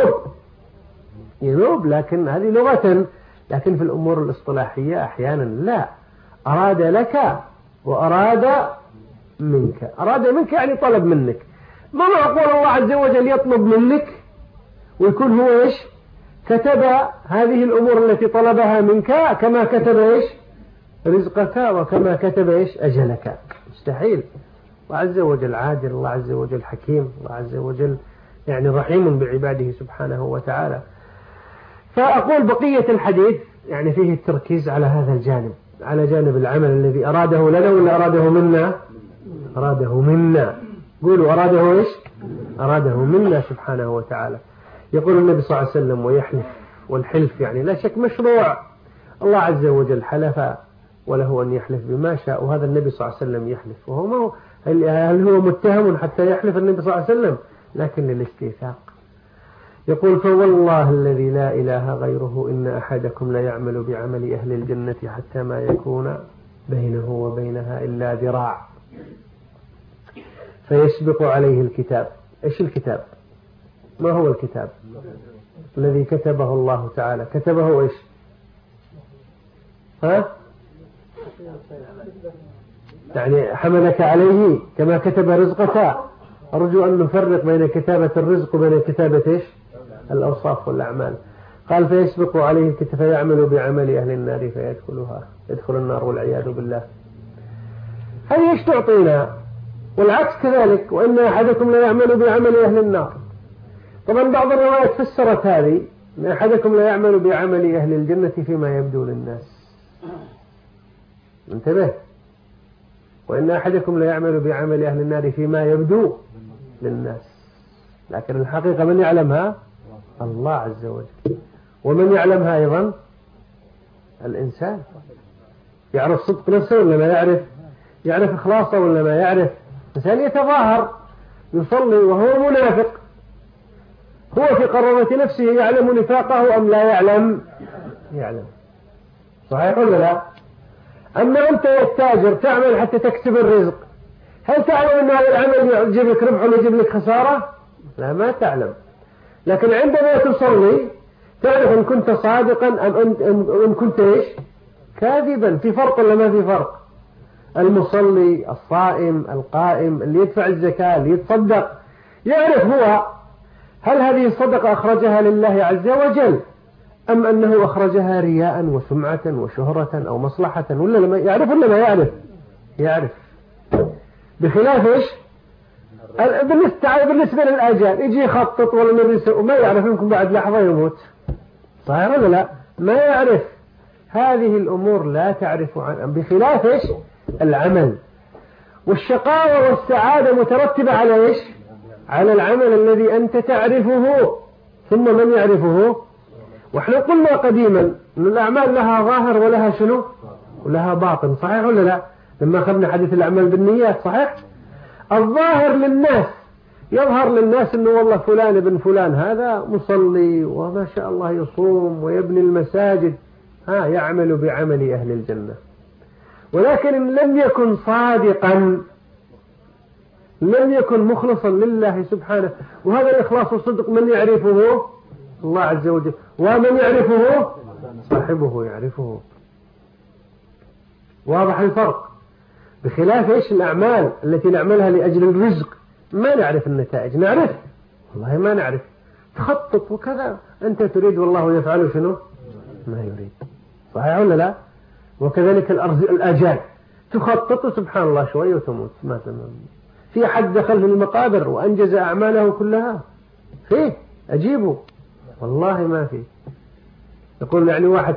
ينوب، لكن هذه لغة. لكن في الأمور الاصطلاحية أحيانا لا، أراد لك وأراد منك. أراد منك يعني طلب منك. ما معقول الله عز وجل يطلب منك ويكون هو كتب هذه الأمور التي طلبها منك كما كتب رزقك وكما كتب أجلك. مستحيل. الله عز وجل عادل، الله عز وجل حكيم، الله عز وجل يعني رحيم بعباده سبحانه وتعالى. فأقول بقية الحديث يعني فيه التركيز على هذا الجانب، على جانب العمل الذي أراده لنا ولا أراده منا. أراده منا. قولوا أراده أراده منا سبحانه وتعالى. يقول النبي صلى الله عليه وسلم ويحلف، والحلف يعني لا شك مشروع. الله عز وجل حلف وله أن يحلف بما شاء، وهذا النبي صلى الله عليه وسلم يحلف، وهو هل هو متهم حتى يحلف النبي صلى الله عليه وسلم؟ لكن للاستيثاق. يقول فوالله الذي لا إله غيره إن أحدكم لا يعمل بعمل أهل الجنة حتى ما يكون بينه وبينها إلا ذراع فيسبق عليه الكتاب. إيش الكتاب؟ ما هو الكتاب الذي كتبه الله تعالى؟ كتبه إيش؟ يعني حملك عليه كما كتب رزقك. أرجو أن نفرق بين كتابة الرزق وبين كتابة الأوصاف والأعمال. قال فيسبق عليه الكتاب فيعمل بعمل أهل النار يدخل النار والعياذ بالله. هذه إيش تعطينا؟ والعكس كذلك، وإن أحدكم لا يعمل بعمل أهل النار. طبعا بعض الروايات فسرت هذه إن أحدكم لا يعمل بعمل أهل الجنة فيما يبدو للناس. انتبه. وإن أحدكم لا يعمل بعمل أهل النار فيما يبدو للناس، لكن الحقيقة من يعلمها؟ الله عز وجل. ومن يعلمها أيضا؟ الإنسان. يعرف صدق نفسه ولا ما يعرف؟ يعرف إخلاصه ولا ما يعرف؟ إنسان يتظاهر يصلي وهو منافق، هو في قرارة نفسه يعلم نفاقه أم لا يعلم؟ يعلم. صحيح ولا لا؟ أما أنت يا التاجر تعمل حتى تكسب الرزق، هل تعلم أن هذا العمل يجيب لك ربح ولا يجيب لك خسارة؟ لا، ما تعلم. لكن عندما تصلي تعرف إن كنت صادقا أم إن كنت كاذبا. في فرق ولا ما في فرق؟ المصلي، الصائم، القائم، اللي يدفع الزكاة، اللي يتصدق، يعرف هو هل هذه الصدقة أخرجها لله عز وجل أم أنه أخرجها رياء وسمعة وشهرة أو مصلحة، ولا ما يعرف ولا ما يعرف؟ يعرف. بخلاف بالنسبة للآجال يجي يخطط وما يعرف، يمكن بعد لحظة يموت. صحيح ولا لا؟ ما يعرف. هذه الأمور لا تعرف عنها. بخلاف العمل. والشقاوة والسعادة مترتبة على على العمل الذي أنت تعرفه. ثم من يعرفه؟ وإحنا قلنا قديما أن الأعمال لها ظاهر ولها شنو؟ ولها باطن. صحيح ولا لا؟ لما أخذنا حديث الأعمال بالنيات. صحيح؟ الظاهر للناس يظهر للناس أنه والله فلان ابن فلان هذا مصلي وما شاء الله يصوم ويبني المساجد، يعمل بعمل أهل الجنة. ولكن إن لم يكن صادقا، لم يكن مخلصا لله سبحانه، وهذا الإخلاص والصدق من يعرفه؟ الله عز وجل. ومن يعرفه؟ صاحبه يعرفه. واضح الفرق. بخلاف الأعمال التي نعملها لأجل الرزق ما نعرف النتائج. نعرف؟ والله ما نعرف. تخطط وكذا، أنت تريد والله يفعل شنو؟ ما يريد. صحيح ولا لا؟ وكذلك الآجال تخطط سبحان الله شوية وتموت. ما تمام. في حد دخل في المقابر وأنجز أعماله كلها؟ فيه؟ أجيبه؟ والله ما فيه. يقول يعني واحد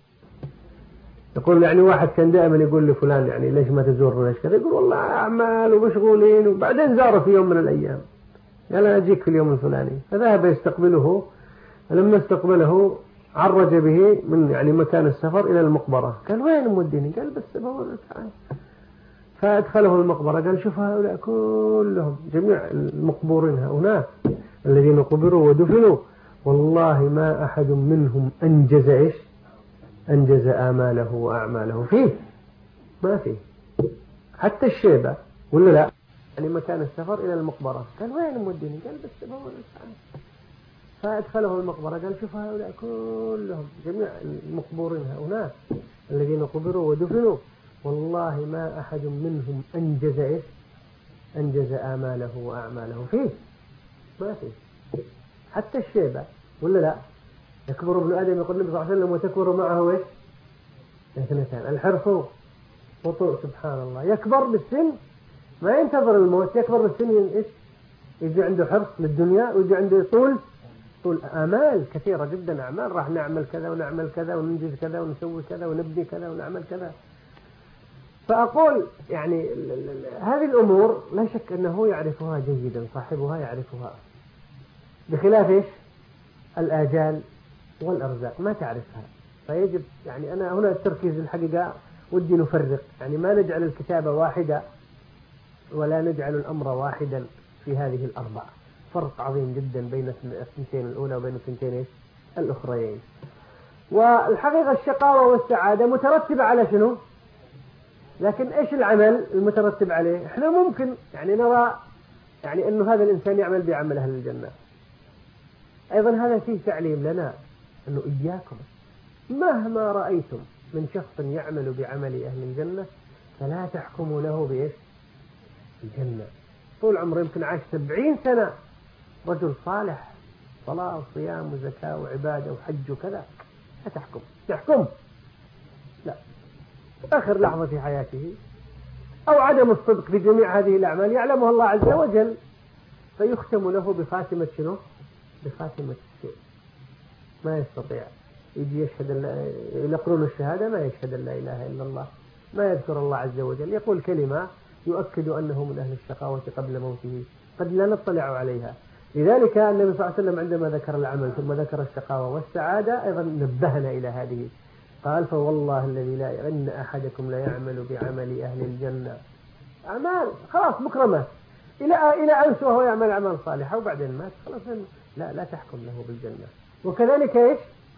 كان دائما يقول لفلان يعني ليش ما تزورنا ليش كذا، يقول والله أعمال ومشغولين، وبعدين زاره في يوم من الأيام قال أنا أجيك في اليوم الفلاني. فذهب يستقبله، فلما استقبله عرج به من يعني مكان السفر إلى المقبرة. قال وين موديني؟ قال بس بقول تعال. فأدخله المقبرة. قال شوف هؤلاء كلهم جميع المقبورين هؤلاء الذين قبروا ودفنوا والله ما أحد منهم أنجز إيش؟ أنجز آماله وأعماله فيه، ما فيه حتى الشيبة ولا لا. يعني مكان السفر إلى المقبرة. قال وين موديني؟ قال بس بقول تعال. فأدخله المقبرة. قال شوف هؤلاء كلهم جميع المقبورين هؤلاء الذين قبروا ودفنوا والله ما أحد منهم أنجز إيش؟ أنجز آماله وأعماله فيه، ما فيه حتى الشيبة ولا لا. يكبر ابن آدم يقول النبي صلى الله عليه وسلم وتكبر معه إيش؟ اثنتان، الحرص وطوع. سبحان الله، يكبر بالسن ما ينتظر الموت، يكبر بالسن إيش؟ يجي عنده حرص للدنيا ويجي عنده طول آمال كثيرة جدا، أعمال راح نعمل كذا ونعمل كذا وننجز كذا ونسوي كذا ونبني كذا ونعمل كذا. فأقول يعني هذه الأمور لا شك أنه يعرفها جيدا، صاحبها يعرفها، بخلاف إيش؟ الآجال والأرزاق ما تعرفها. فيجب يعني أنا هنا التركيز الحقيقة ودي نفرق، يعني ما نجعل الكتابة واحدة ولا نجعل الأمر واحدا في هذه الأربعة، فرق عظيم جدا بين الثنتين الأولى وبين الثنتين إيش؟ الأخرين. والحقيقة الشقاوة والسعادة مترتبة على شنو؟ لكن إيش العمل المترتب عليه؟ إحنا ممكن يعني نرى يعني أنه هذا الإنسان يعمل بعمل أهل الجنة. أيضا هذا فيه تعليم لنا أنه إياكم مهما رأيتم من شخص يعمل بعمل أهل الجنة فلا تحكموا له بإيش؟ الجنة. طول عمره يمكن عاش 70 سنة رجل صالح، صلاة وصيام وزكاة وعبادة وحج وكذا، لا تحكم لا. آخر لحظة في حياته أو عدم الصدق في جميع هذه الأعمال يعلمها الله عز وجل، فيختم له بخاتمة شنو؟ بخاتمة السوء. ما يستطيع يجي يشهد يقولون الشهادة ما يشهد لا إله إلا الله، ما يذكر الله عز وجل، يقول كلمة يؤكد أنه من أهل الشقاوة قبل موته قد لا نطلع عليها. لذلك النبي صلى الله عليه وسلم عندما ذكر العمل ثم ذكر الشقاوة والسعادة أيضا نبهنا إلى هذه. قال فوالله الذي لا إن أحدكم لا يعمل بعمل أهل الجنة، أعمال خلاص مكرمة إلى أنس وهو يعمل أعمال صالحة وبعدين مات خلاص لا تحكم له بالجنة. وكذلك إيش؟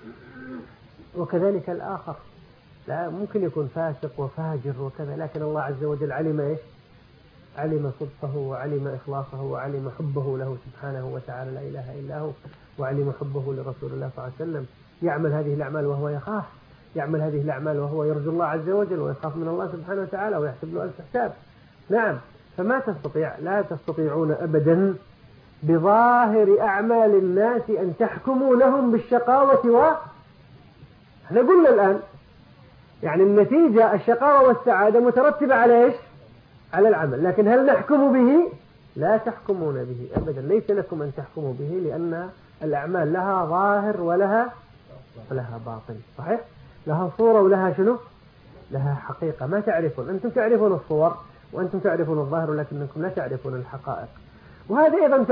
وكذلك الآخر لا ممكن يكون فاسق وفاجر وكذا، لكن الله عز وجل علم إيش؟ علم صدقه وعلم إخلاصه وعلم حبه له سبحانه وتعالى لا إله إلا هو، وعلم حبه لرسول الله صلى الله عليه وسلم. يعمل هذه الأعمال وهو يخاف، يعمل هذه الأعمال وهو يرجو الله عز وجل ويخاف من الله سبحانه وتعالى ويحسب له ألف حساب. نعم، فما لا تستطيعون أبدا بظاهر أعمال الناس أن تحكموا لهم بالشقاوة احنا قلنا الآن يعني النتيجة الشقاوة والسعادة مترتبة على إيش؟ على العمل، لكن هل نحكم به؟ لا تحكمون به أبدا، ليس لكم أن تحكموا به، لأن الأعمال لها ظاهر ولها باطن، صحيح؟ لها صورة ولها شنو؟ لها حقيقة. ما تعرفون، أنتم تعرفون الصور وأنتم تعرفون الظاهر ولكنكم لا تعرفون الحقائق. وهذا أيضا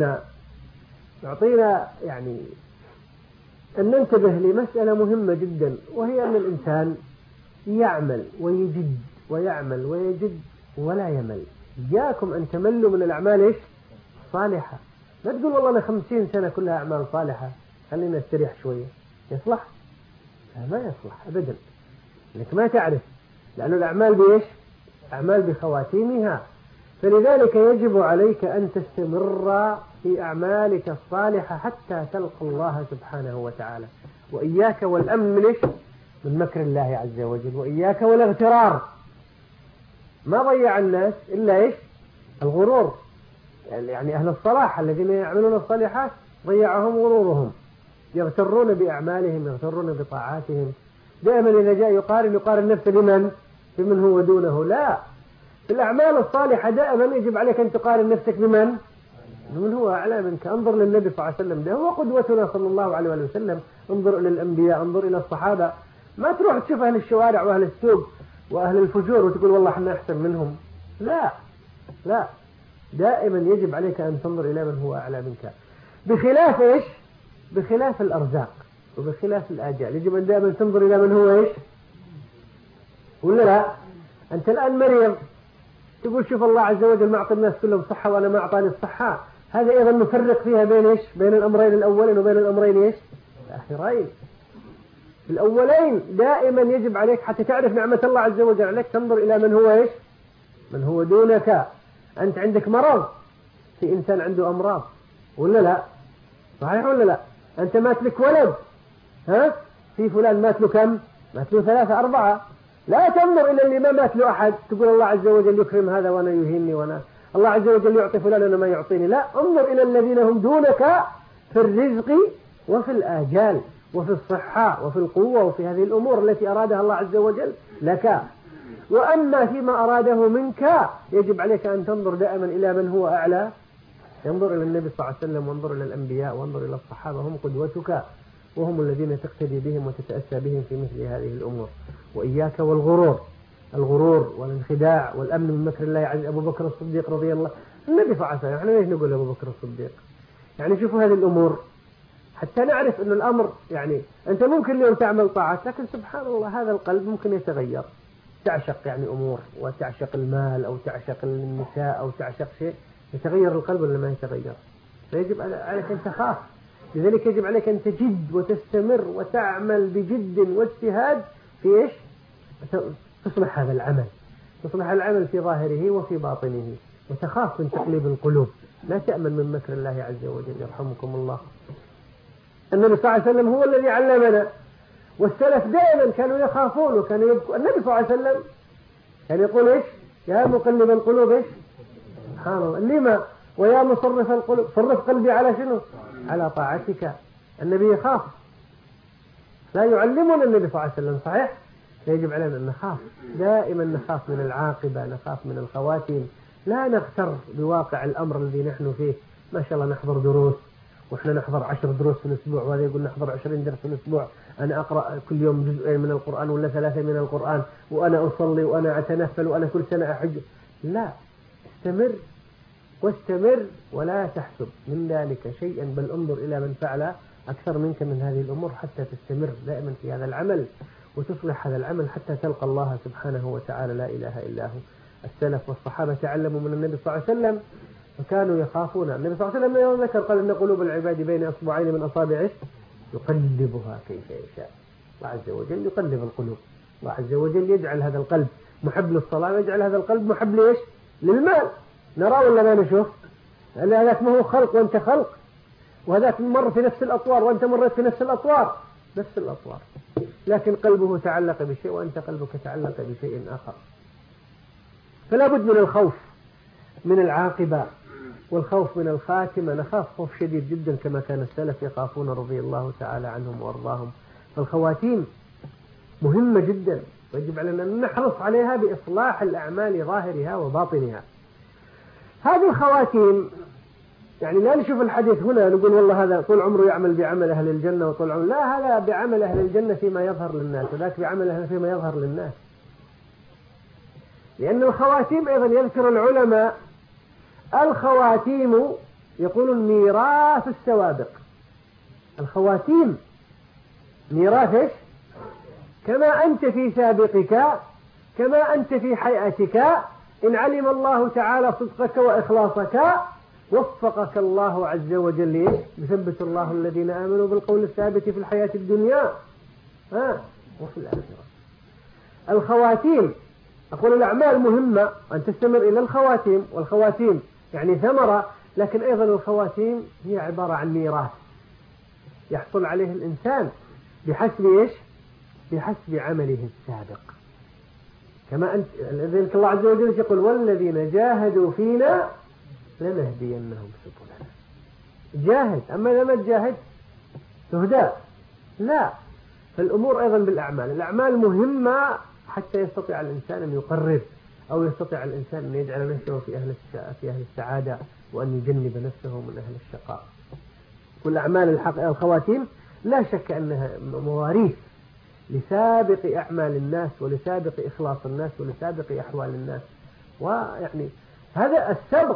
تعطينا يعني أن ننتبه لمسألة مهمة جدا، وهي أن الإنسان يعمل ويجد ويعمل ويجد ولا يمل. إياكم أن تملوا من الأعمال إيش؟ صالحة. لا تقول والله أنا 50 سنة كلها أعمال صالحة خلينا نستريح شوية، يصلح؟ ما يصلح أبدا، لأنك ما تعرف، لأن الأعمال بإيش؟ أعمال بخواتيمها. فلذلك يجب عليك أن تستمر في أعمالك الصالحة حتى تلقى الله سبحانه وتعالى. وإياك والأمن من إيش؟ من مكر الله عز وجل، وإياك والاغترار. ما ضيع الناس إلا إيش؟ الغرور. يعني أهل الصلاح الذين يعملون الصالحات ضيعهم غرورهم، يغترون بأعمالهم، يغترون بطاعاتهم. دائما إذا جاء يقارن نفسه بمن هو دونه. لا، في الأعمال الصالحة دائما يجب عليك أن تقارن نفسك بمن هو أعلى منك. انظر للنبي صلى الله عليه وسلم، ده هو قدوتنا صلى الله عليه وسلم. انظر إلى الأنبياء، انظر إلى الصحابة. ما تروح تشوف أهل الشوارع وأهل السوق وأهل الفجور وتقول والله احنا أحسن منهم. لا، دائما يجب عليك أن تنظر إلى من هو أعلى منك، بخلاف إيش؟ بخلاف الأرزاق وبخلاف الآجال. يجب أن دائما تنظر إلى من هو إيش؟ ولا لا؟ أنت الآن مريض، تقول شوف الله عز وجل معطي الناس كلهم صحة وأنا ما أعطاني الصحة، هذا أيضا نفرق فيها بين إيش؟ بين الأمرين الأولين وبين الأمرين إيش؟ الآخرين. الأولين دائما يجب عليك حتى تعرف نعمة الله عز وجل عليك تنظر إلى من هو إيش؟ من هو دونك. أنت عندك مرض، في إنسان عنده أمراض ولا لا؟ صحيح ولا لا؟ أنت مات لك ولد، ها؟ في فلان مات له كم؟ مات له 3 4. لا تنظر إلى اللي ما مات له أحد تقول الله عز وجل يكرم هذا وأنا يهيني، وأنا الله عز وجل يعطي فلان أنا ما يعطيني. لا، انظر إلى الذين هم دونك في الرزق وفي الآجال وفي الصحة وفي القوة وفي هذه الأمور التي أرادها الله عز وجل لك. وأما فيما أراده منك يجب عليك أن تنظر دائما إلى من هو أعلى. انظر إلى النبي صلى الله عليه وسلم، وانظر إلى الأنبياء، وانظر إلى الصحابة، هم قدوتك وهم الذين تقتدي بهم وتتأسى بهم في مثل هذه الأمور. وإياك والغرور، الغرور والانخداع والأمن من مكر الله عز. أبو بكر الصديق رضي الله، النبي صلى الله عليه وسلم، احنا ليش نقول أبو بكر الصديق؟ يعني شوفوا هذه الأمور حتى نعرف أن الأمر، يعني أنت ممكن اليوم تعمل طاعات، لكن سبحان الله هذا القلب ممكن يتغير، تعشق يعني أمور وتعشق المال أو تعشق النساء أو تعشق شيء، يتغير القلب ولا ما يتغير؟ فيجب عليك أن تخاف. لذلك يجب عليك أن تجد وتستمر وتعمل بجد واجتهاد في إيش؟ تصلح هذا العمل، تصلح العمل في ظاهره وفي باطنه، وتخاف من تقليب القلوب، لا تأمن من مكر الله عز وجل. يرحمكم الله. النبي صلى الله عليه وسلم هو الذي علمنا، والسلف دائما كانوا يخافون وكانوا يبكون. النبي صلى الله عليه وسلم كان يقول إيش؟ يا مقلب القلوب إيش؟ سبحان الله، لما؟ ويا مصرف القلوب صرف قلبي على شنو؟ على طاعتك. النبي يخاف، لا يعلمنا النبي صلى الله عليه وسلم، صحيح؟ يجب علينا أن نخاف دائما، نخاف من العاقبة، نخاف من الخواتيم، لا نغتر بواقع الأمر الذي نحن فيه. ما شاء الله نحضر دروس، وإحنا نحضر 10 دروس في الأسبوع، وهذا يقول نحضر 20 درس في الأسبوع، أنا أقرأ كل يوم جزءين من القرآن ولا 3 من القرآن، وأنا أصلي وأنا أتنفل وأنا كل سنة أحج. لا، استمر واستمر ولا تحسب من ذلك شيئا، بل انظر إلى من فعل أكثر منك من هذه الأمور حتى تستمر دائما في هذا العمل وتصلح هذا العمل حتى تلقى الله سبحانه وتعالى لا إله إلا هو. السلف والصحابة تعلموا من النبي صلى الله عليه وسلم وكانوا يخافون. النبي صلى الله عليه وسلم يوم ذكر قال إن قلوب العباد بين أصبعين من أصابعه يقلبها كيف يشاء. الله عز وجل يقلب القلوب، الله عز وجل يجعل هذا القلب محب للصلاة ويجعل هذا القلب محب ليش؟ للمال. نرى ولا ما نشوف؟ هذاك ما هو خلق وأنت خلق، وهذاك مر في نفس الأطوار وأنت مريت في نفس الأطوار، نفس الأطوار، لكن قلبه تعلق بشيء وأنت قلبك تعلق بشيء آخر. فلا بد من الخوف من العاقبة والخوف من الخاتمة. نخاف خوف شديد جدا كما كان السلف يخافون رضي الله تعالى عنهم وأرضاهم. فالخواتيم مهمة جدا ويجب علينا أن نحرص عليها بإصلاح الأعمال ظاهرها وباطنها. هذه الخواتيم يعني لا نشوف الحديث هنا نقول والله هذا طول عمره يعمل بعمل أهل الجنة وطول عمره، لا، هذا بعمل أهل الجنة فيما يظهر للناس، وذاك بعمل أهل فيما يظهر للناس. لأن الخواتيم أيضا يذكر العلماء الخواتيم يقول ميراث السوابق. الخواتيم ميراث إيش؟ كما أنت في سابقك كما أنت في حياتك، إن علم الله تعالى صدقك وإخلاصك وفقك الله عز وجل، يثبت الله الذين آمنوا بالقول الثابت في الحياة الدنيا وفي الآخرة. الخواتيم أقول الأعمال مهمة أن تستمر إلى الخواتيم، والخواتيم يعني ثمرة، لكن أيضا الخواتيم هي عبارة عن ميراث يحصل عليه الإنسان بحسب إيش؟ بحسب عمله السابق. كما أنت ذلك الله عز وجل يقول والذين جاهدوا فينا لنهدينهم سبلنا. جاهد، أما إذا ما تجاهد تهدى، لا. فالأمور أيضا بالأعمال، الأعمال مهمة حتى يستطيع الإنسان أن يقرب أو يستطيع الإنسان أن يجعل نفسه في أهل السعادة وأن يجنب نفسه من أهل الشقاء. كل أعمال الخواتيم لا شك أنها مواريث لسابق أعمال الناس ولسابق إخلاص الناس ولسابق أحوال الناس. ويعني هذا السبق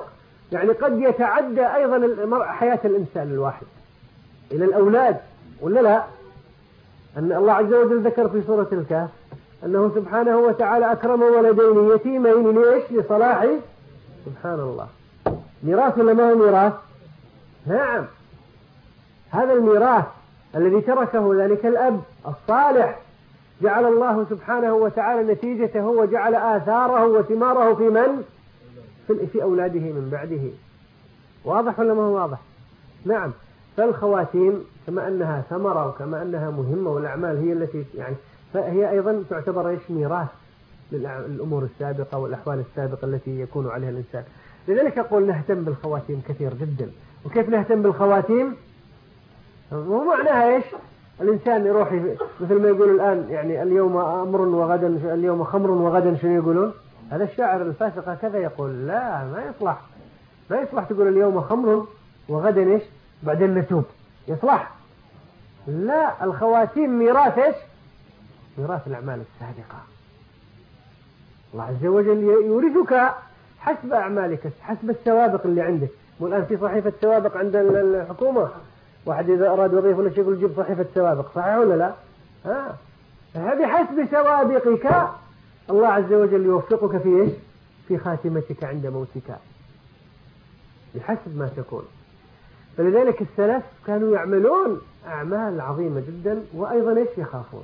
يعني قد يتعدى أيضا حياة الإنسان الواحد إلى الأولاد، ولا لا؟ أن الله عز وجل ذكر في سورة الكهف أنه سبحانه وتعالى أكرم ولدين يتيمين ليش؟ لصلاح، سبحان الله، ميراث ولا ما هو ميراث؟ نعم، هذا الميراث الذي تركه ذلك الأب الصالح جعل الله سبحانه وتعالى نتيجته وجعل آثاره وثماره في من؟ في أولاده من بعده. واضح ولا ما هو واضح؟ نعم. فالخواتيم كما أنها ثمرة وكما أنها مهمة، والأعمال هي التي يعني فهي أيضا تعتبر إيش؟ ميراث للأمور السابقة والأحوال السابقة التي يكون عليها الإنسان. لذلك أقول نهتم بالخواتيم كثير جدا. وكيف نهتم بالخواتيم؟ مو معناها إيش؟ الإنسان يروح مثل ما يقول الآن يعني اليوم أمر وغدا، اليوم خمر وغدا شنو يقولون؟ هذا الشاعر الفاسق هكذا يقول. لا، ما يصلح تقول اليوم خمر وغدا إيش؟ بعدين نتوب. يصلح؟ لا، الخواتيم ميراث إيش؟ ميراث الأعمال السابقة. الله عز وجل يورثك حسب أعمالك، حسب السوابق اللي عندك. والآن في صحيفة سوابق عند الحكومة، واحد إذا أراد وظيفة ولا شيء يقول جيب صحيفة سوابق، صحيح ولا لا؟ بحسب سوابقك الله عز وجل يوفقك في إيش؟ في خاتمتك عند موتك، بحسب ما تكون. فلذلك السلف كانوا يعملون أعمال عظيمة جدا، وأيضا إيش؟ يخافون.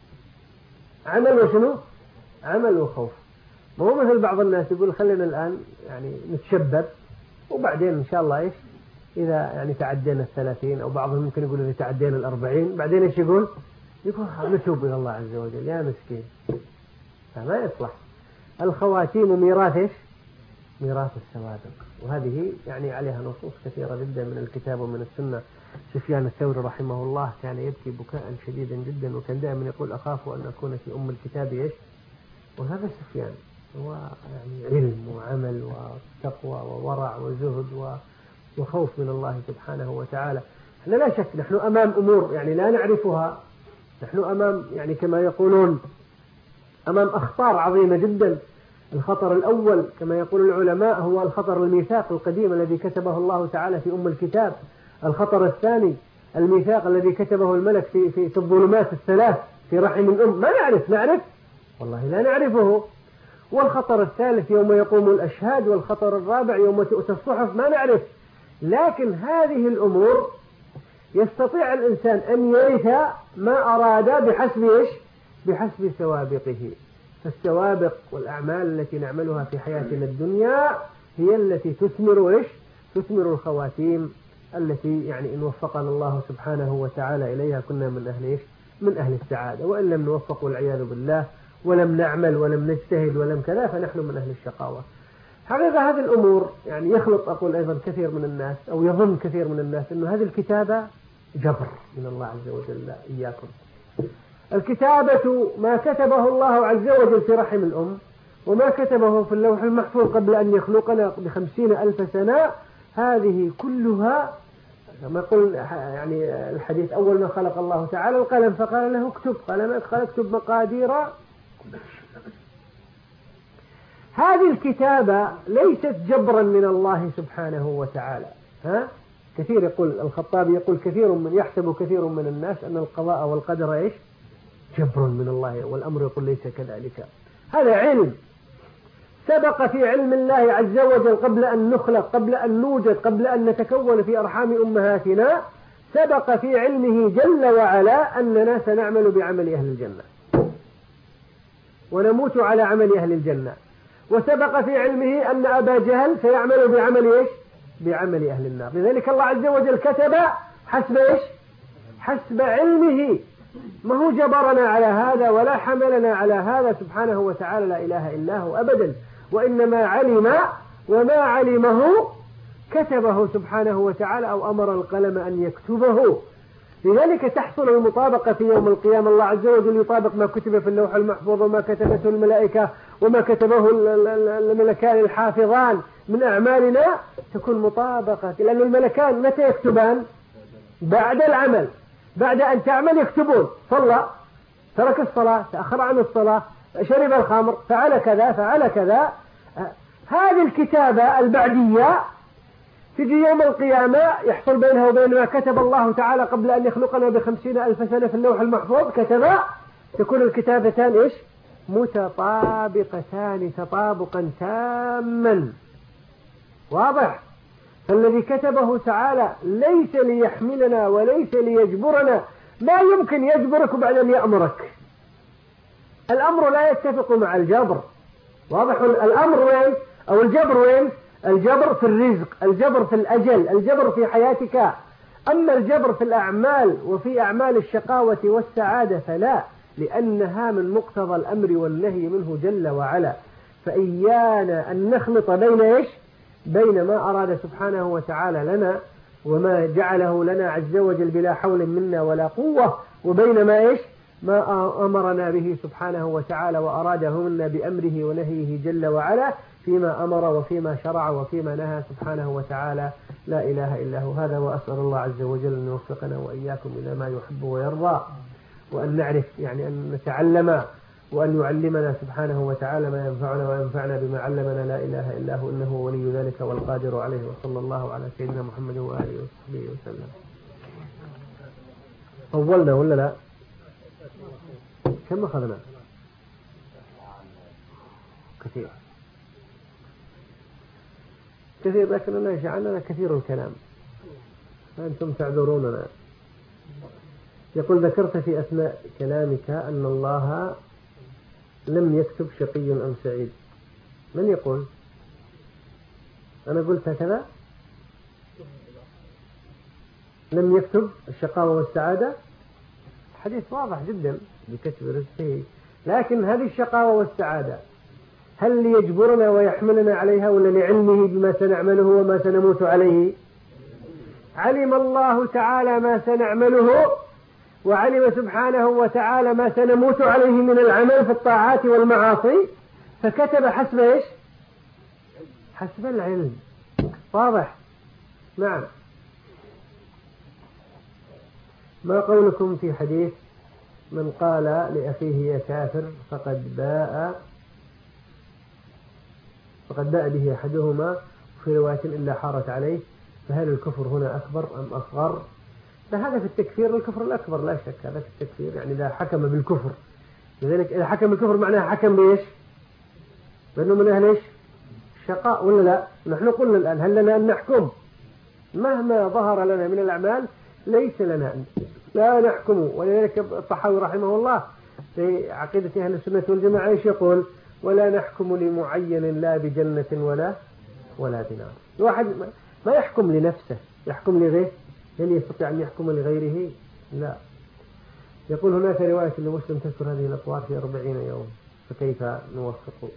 عمل وشنو؟ عمل وخوف. ما هو مثل بعض الناس يقول خلينا الآن يعني نتشبب وبعدين إن شاء الله إيش إذا يعني تعدينا 30، أو بعضهم ممكن يقول إذا تعدينا 40 بعدين إيش يقول نتوب إلى الله عز وجل. يا مسكين، فما يصلح. الخواتيم ميراث إيش؟ ميراث السوابق. وهذه يعني عليها نصوص كثيرة جدا من الكتاب ومن السنة. سفيان الثوري رحمه الله كان يبكي بكاء شديدا جدا، وكان دائما يقول أخاف أن أكون في أم الكتاب إيش؟ وهذا سفيان هو يعني علم وعمل وتقوى وورع وزهد وخوف من الله سبحانه وتعالى. احنا لا شك نحن أمام أمور يعني لا نعرفها، نحن أمام يعني كما يقولون أمام أخطار عظيمة جدا. الخطر الأول كما يقول العلماء هو الخطر الميثاق القديم الذي كتبه الله تعالى في أم الكتاب. الخطر الثاني الميثاق الذي كتبه الملك في الظلمات الثلاث في رحم الأم. ما نعرف والله لا نعرفه. والخطر الثالث يوم يقوم الأشهاد، والخطر الرابع يوم تؤتى الصحف. ما نعرف، لكن هذه الأمور يستطيع الإنسان أن يرث ما أراد بحسب إيش؟ بحسب سوابقه. فالسوابق والأعمال التي نعملها في حياتنا الدنيا هي التي تثمر إيش؟ تثمر الخواتيم التي يعني إن وفقنا الله سبحانه وتعالى إليها كنا من أهل إيش؟ من أهل السعادة. وإن لم نوفق والعياذ بالله ولم نعمل ولم نجتهد ولم كذا فنحن من أهل الشقاوة. حقيقة هذه الأمور يعني يخلط أقول أيضا كثير من الناس أو يظن كثير من الناس أن هذه الكتابة جبر من الله عز وجل. إياكم. الكتابة ما كتبه الله عز وجل في رحم الأم، وما كتبه في اللوح المحفوظ قبل أن يخلقنا ب50,000 سنة، هذه كلها كما يقول يعني الحديث أول ما خلق الله تعالى القلم فقال له اكتب، قال ما قال اكتب مقادير. هذه الكتابة ليست جبرا من الله سبحانه وتعالى. كثير يقول الخطابي يقول يحسب كثير من الناس أن القضاء والقدر إيش؟ جبر من الله، والأمر يقول ليس كذلك. هذا علم سبق في علم الله عز وجل قبل أن نخلق، قبل أن نوجد، قبل أن نتكون في أرحام أمهاتنا. سبق في علمه جل وعلا أننا سنعمل بعمل أهل الجنة ونموت على عمل أهل الجنة. وسبق في علمه أن أبا جهل سيعمل بعمل إيش؟ بعمل أهل النار. لذلك الله عز وجل كتب حسب إيش؟ حسب علمه. ما هو جبرنا على هذا ولا حملنا على هذا سبحانه وتعالى، لا إله إلا هو أبدا. وإنما علم وما علمه كتبه سبحانه وتعالى، أو أمر القلم أن يكتبه. لذلك تحصل المطابقة في يوم القيامة. الله عز وجل يطابق ما كتب في اللوح المحفوظ وما كتبته الملائكة وما كتبه الملكان الحافظان من أعمالنا، تكون مطابقة. لأن الملكان متى يكتبان؟ بعد العمل، بعد أن تعمل يكتبون. صلى، ترك الصلاة، تأخر عن الصلاة، شرب الخمر، فعل كذا فعل كذا. هذه الكتابة البعدية تجي يوم القيامة يحصل بينها وبين ما كتب الله تعالى قبل أن يخلقنا ب50,000 سنة في اللوح المحفوظ كتب، تكون الكتابتان إيش؟ متطابقتان تطابقا تاما. واضح؟ فالذي كتبه تعالى ليس ليحملنا وليس ليجبرنا، ما يمكن يجبرك وبعد أن يأمرك. الأمر لا يتفق مع الجبر. واضح؟ الأمر وين؟ أو الجبر وين؟ الجبر في الرزق، الجبر في الأجل، الجبر في حياتك. أما الجبر في الأعمال وفي أعمال الشقاوة والسعادة فلا، لأنها من مقتضى الأمر والنهي منه جل وعلا. فإيانا أن نخلط بين إيش؟ بين ما أراد سبحانه وتعالى لنا وما جعله لنا عز وجل بلا حول منا ولا قوة، وبين ما إيش؟ ما أمرنا به سبحانه وتعالى وأراده منا بأمره ونهيه جل وعلا، فيما أمر وفيما شرع وفيما نهى سبحانه وتعالى. لا إله إلا هو. هذا وأسأل الله عز وجل أن يوفقنا وإياكم إلى ما يحب ويرضى، وأن نعرف يعني أن نتعلم، وأن يعلمنا سبحانه وتعالى ما ينفعنا وينفعنا بما علمنا. لا إله إلا هو، إنه ولي ذلك والقادر عليه. وصلى الله على سيدنا محمد وآله وصحبه وسلم. طولنا ولا لا؟ كم أخذنا؟ كثير كثير، لكننا جعلنا كثير الكلام فأنتم تعذروننا. يقول: ذكرت في أثناء كلامك أن الله لم يكتب شقي أم سعيد. من يقول؟ أنا قلت هكذا؟ لم يكتب الشقاوة والسعادة. حديث واضح جدا بكتب رزقه، لكن هذه الشقاوة والسعادة هل ليجبرنا ويحملنا عليها ولا لعلمه بما سنعمله وما سنموت عليه؟ علم الله تعالى ما سنعمله، وعلم سبحانه وتعالى ما سنموت عليه من العمل في الطاعات والمعاصي، فكتب حسب إيش؟ حسب العلم. واضح؟ نعم. ما قولكم في حديث من قال لأخيه يا كافر فقد باء به أحدهما، في رواية إلا حارت عليه، فهل الكفر هنا أكبر أم أصغر؟ فهذا في التكفير الكفر الأكبر لا شك، هذا في التكفير يعني إذا حكم بالكفر. لذلك إذا حكم بالكفر معناها حكم بإيش؟ بأنه من أهل إيش؟ الشقاء ولا لا؟ نحن قلنا الآن هل لنا أن نحكم؟ مهما ظهر لنا من الأعمال ليس لنا أن لا نحكم. ولذلك الطحاوي رحمه الله في عقيدة أهل السنة والجماعة إيش يقول؟ ولا نحكم لمعين لا بجنة ولا بنار. الواحد ما يحكم لنفسه، يحكم لغيره. هل يستطيع أن يحكم لغيره؟ لا. يقول هناك رواية لمسلم تذكر هذه الأطوار في 40 يوم، فكيف نوفق؟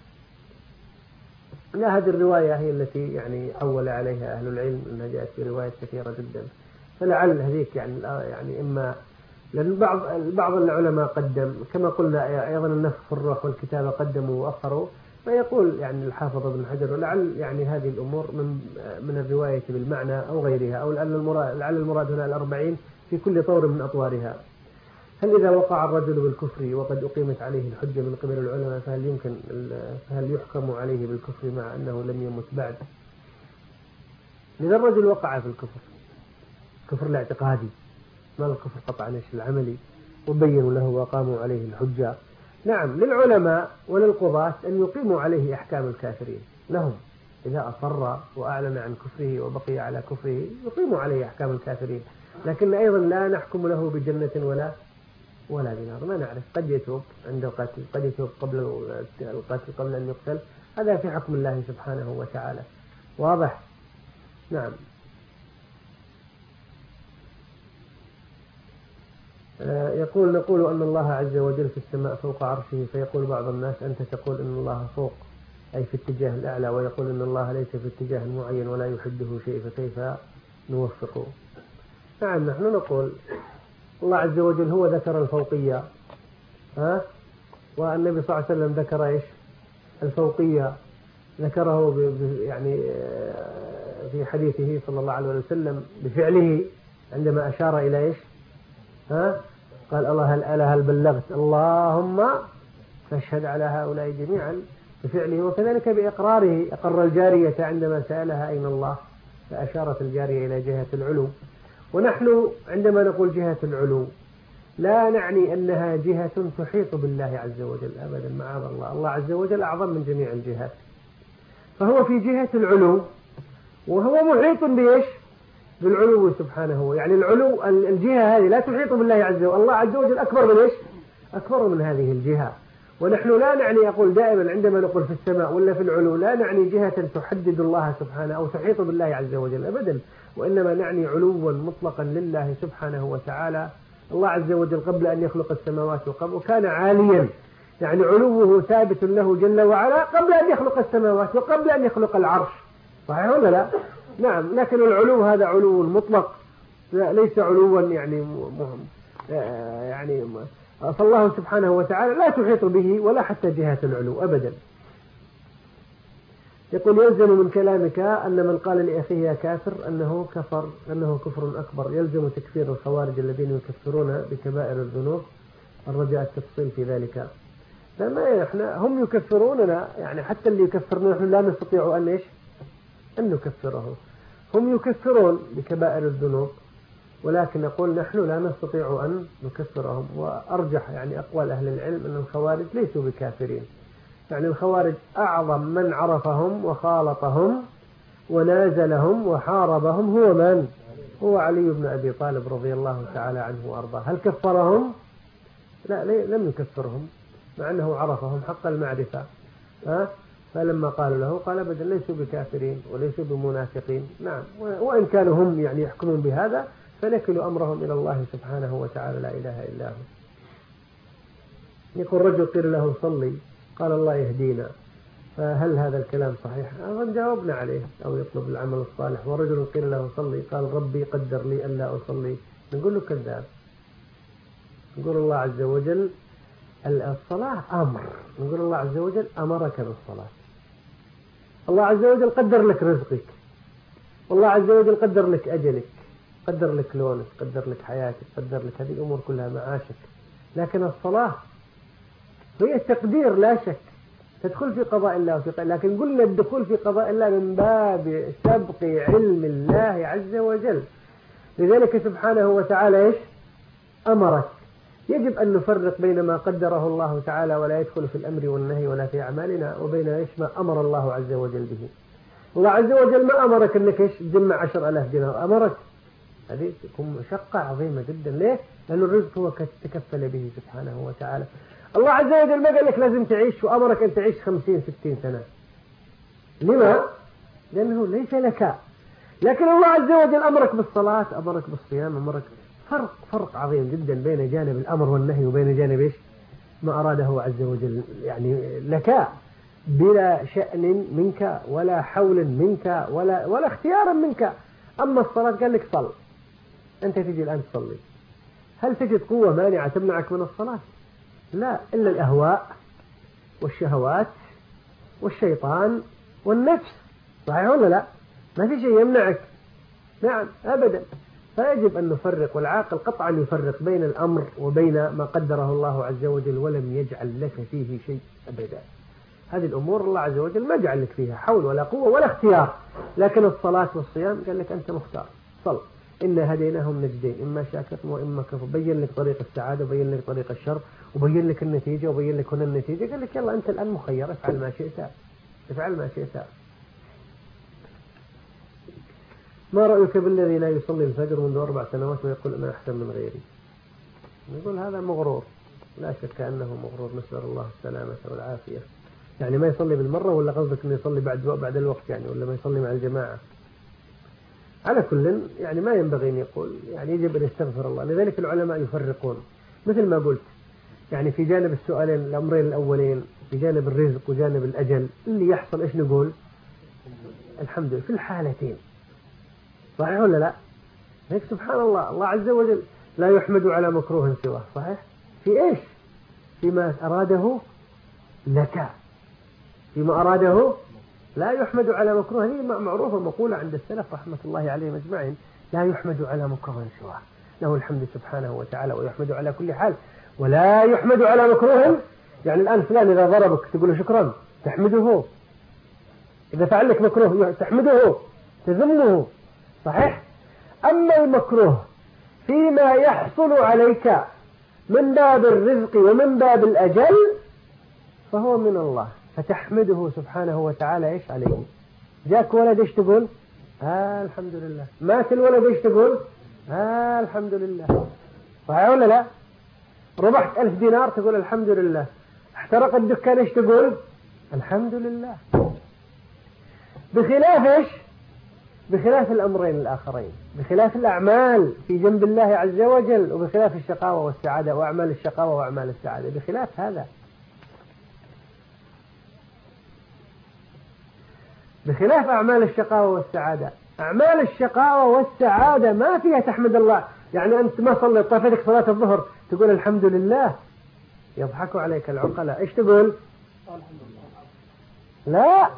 لا، هذه الرواية هي التي يعني عول عليها أهل العلم، أنها جاءت في روايات كثيرة جدا، فلعل هذيك يعني إما لأن بعض العلماء قدم كما قلنا أيضا النفخ في الروح والكتابة قدموا وأخروا، فيقول يعني الحافظ ابن حجر ولعل يعني هذه الأمور من الرواية بالمعنى أو غيرها، أو لعل المراد هنا 40 في كل طور من أطوارها. هل إذا وقع الرجل بالكفر وقد أقيمت عليه الحجة من قبل العلماء فهل يحكم عليه بالكفر مع أنه لم يمت بعد؟ إذا الرجل وقع في الكفر، كفر الاعتقادي، ما الكفر قطعا ايش العملي، وبينوا له وقاموا عليه الحجة، نعم للعلماء وللقضاة أن يقيموا عليه أحكام الكافرين لهم، إذا أصر وأعلن عن كفره وبقي على كفره يقيموا عليه أحكام الكافرين، لكن أيضا لا نحكم له بجنة ولا بنار. ما نعرف، قد يتوب عند القتل، قد يتوب قبل القتل قبل أن يقتل، هذا في حكم الله سبحانه وتعالى. واضح؟ نعم. نقول أن الله عز وجل في السماء فوق عرشه، فيقول بعض الناس أنت تقول أن الله فوق أي في اتجاه الأعلى، ويقول أن الله ليس في اتجاه معين ولا يحده شيء، فكيف نوفقه؟ نعم، نحن نقول الله عز وجل هو ذكر الفوقية، والنبي صلى الله عليه وسلم ذكر إيش؟ الفوقية، ذكره يعني في حديثه صلى الله عليه وسلم بفعله عندما أشار إلى إيش؟ قال الله هل بلغت؟ اللهم فاشهد على هؤلاء جميعا بفعله، وكذلك بإقراره، أقر الجارية عندما سألها أين الله؟ فأشارت الجارية إلى جهة العلو. ونحن عندما نقول جهة العلو لا نعني أنها جهة تحيط بالله عز وجل أبدا، معاذ الله، الله عز وجل أعظم من جميع الجهات، فهو في جهة العلو وهو محيط بإيش؟ بالعلو سبحانه. يعني العلو الجهة هذه لا تحيط بالله عز وجل، الله عز وجل أكبر من إيش؟ أكبر من هذه الجهة. ونحن لا نعني، أقول دائما عندما نقول في السماء ولا في العلو، لا نعني جهة تحدد الله سبحانه أو تحيط بالله عز وجل أبدا، وإنما نعني علوا مطلقا لله سبحانه وتعالى. الله عز وجل قبل أن يخلق السماوات وكان عاليا، يعني علوه ثابت له جل وعلا قبل أن يخلق السماوات وقبل أن يخلق العرش، صحيح ولا لا؟ نعم. لكن العلو هذا علو مطلق ليس علوا يعني فالله سبحانه وتعالى لا تحيط به ولا حتى جهة العلو أبدا. يقول يلزم من كلامك أن من قال لأخيه يا كافر أنه كفر، أنه كفر أكبر، يلزم تكفير الخوارج الذين يكفرون بكبائر الذنوب، الرجاء التفصيل في ذلك. لما احنا هم يكفروننا، يعني حتى اللي يكفرنا نحن لا نستطيع أن إيش؟ أن نكفره. هم يكفرون بكبائر الذنوب ولكن نقول نحن لا نستطيع أن نكفرهم. وأرجح يعني أقوال أهل العلم أن الخوارج ليسوا بكافرين، يعني الخوارج أعظم من عرفهم وخالطهم ونازلهم وحاربهم هو من؟ هو علي بن أبي طالب رضي الله تعالى عنه وأرضاه. هل كفرهم؟ لا، لم يكفرهم مع أنه عرفهم حق المعرفة. فلما قالوا له قال أبدا ليسوا بكافرين وليسوا بمنافقين. نعم، وإن كانوا هم يعني يحكمون بهذا فنكلوا أمرهم إلى الله سبحانه وتعالى، لا إله إلا هو. يقول رجل قيل له صلي قال الله يهدينا، فهل هذا الكلام صحيح؟ جاوبنا عليه. أو يطلب العمل الصالح. ورجل قيل له صلي قال ربي قدر لي ألا أصلي، نقول له كذاب. نقول الله عز وجل الصلاة أمر، نقول الله عز وجل أمرك بالصلاة. الله عز وجل قدر لك رزقك، والله عز وجل قدر لك أجلك، قدر لك لونك، قدر لك حياتك، قدر لك هذه الأمور كلها، معاشك. لكن الصلاة هي التقدير لا شك، تدخل في قضاء الله وفي قضاء، لكن قلنا الدخول في قضاء الله من باب سبق علم الله عز وجل. لذلك سبحانه وتعالى إيش أمرك. يجب أن نفرق بين ما قدره الله تعالى ولا يدخل في الأمر والنهي ولا في أعمالنا، وبين إيش ما أمر الله عز وجل به. الله عز وجل ما أمرك أنك إيش تجمع 10,000 دينار، أمرك هذه تكون مشقة عظيمة جدا. ليه؟ لأن الرزق هو تكفل به سبحانه وتعالى. الله عز وجل ما قال لك لازم تعيش وأمرك أن تعيش 50-60 سنة. لما؟ لأنه ليس لك. لكن الله عز وجل أمرك بالصلاة، أمرك بالصيام، أمرك. فرق عظيم جدا بين جانب الأمر والنهي وبين جانب إيش ما أراده عز وجل يعني لك بلا شأن منك ولا حول منك ولا اختيار منك. أما الصلاة قال لك صل، أنت تجي الآن تصلي، هل تجد قوة مانعة تمنعك من الصلاة؟ لا، إلا الأهواء والشهوات والشيطان والنفس، صحيح ولا لا؟ ما في شيء يمنعك. نعم أبدا. فيجب أن نفرق، والعاقل قطعا يفرق بين الأمر وبين ما قدره الله عز وجل ولم يجعل لك فيه شيء أبدا. هذه الأمور الله عز وجل ما جعل لك فيها حول ولا قوة ولا اختيار. لكن الصلاة والصيام قال لك أنت مختار، صل، إنا هديناهم نجدين، إما شاكر وإما كفر. بين لك طريق السعادة وبين لك طريق الشر وبين لك النتيجة وبين لك هنا النتيجة. قال لك يلا أنت الآن مخير، افعل ما شئت، افعل ما شئت. ما رأيك بالذي لا يصلي الفجر منذ 4 سنوات ويقول أنا أحسن من غيري؟ نقول هذا مغرور، لا شك أنه مغرور، نسأل الله السلامة والعافية. يعني ما يصلي بالمرة، ولا قصدك أنه يصلي بعد الوقت يعني، ولا ما يصلي مع الجماعة؟ على كل يعني ما ينبغي أن يقول، يعني يجب أن يستغفر الله. لذلك العلماء يفرقون مثل ما قلت، يعني في جانب السؤالين الأمرين الأولين، في جانب الرزق وجانب الأجل، اللي يحصل إيش نقول؟ الحمد لله في الحالتين، صحيح ولا لا؟ هيك سبحان الله، الله عز وجل لا يحمد على مكروه سواه، صحيح؟ في إيش؟ فيما أراده لك، فيما أراده لا يحمد على مكروه. هذه معروفة مقولة عند السلف رحمة الله عليهم أجمعين، لا يحمد على مكروه سواه، له الحمد سبحانه وتعالى ويحمد على كل حال، ولا يحمد على مكروه. يعني الآن فلان إذا ضربك تقول له شكرا، تحمده. إذا فعل لك مكروه تحمده، تذمه، صحيح؟ أما المكروه فيما يحصل عليك من باب الرزق ومن باب الأجل فهو من الله، فتحمده سبحانه وتعالى إيش عليه. جاك ولد إيش تقول؟ الحمد لله. مات الولد إيش تقول؟ الحمد لله. صحيح ولا لا؟ ربحت 1000 دينار تقول الحمد لله. احترق الدكان إيش تقول؟ الحمد لله. بخلاف إيش؟ بخلاف الأمرين الآخرين، بخلاف الأعمال في جنب الله عز وجل، وبخلاف الشقاوة والسعادة وأعمال الشقاوة وأعمال السعادة، بخلاف هذا، بخلاف أعمال الشقاوة والسعادة. أعمال الشقاوة والسعادة ما فيها تحمد الله. يعني أنت ما صليت طافتك صلاة الظهر تقول الحمد لله، يضحك عليك العقلاء. إيش تقول؟ لا،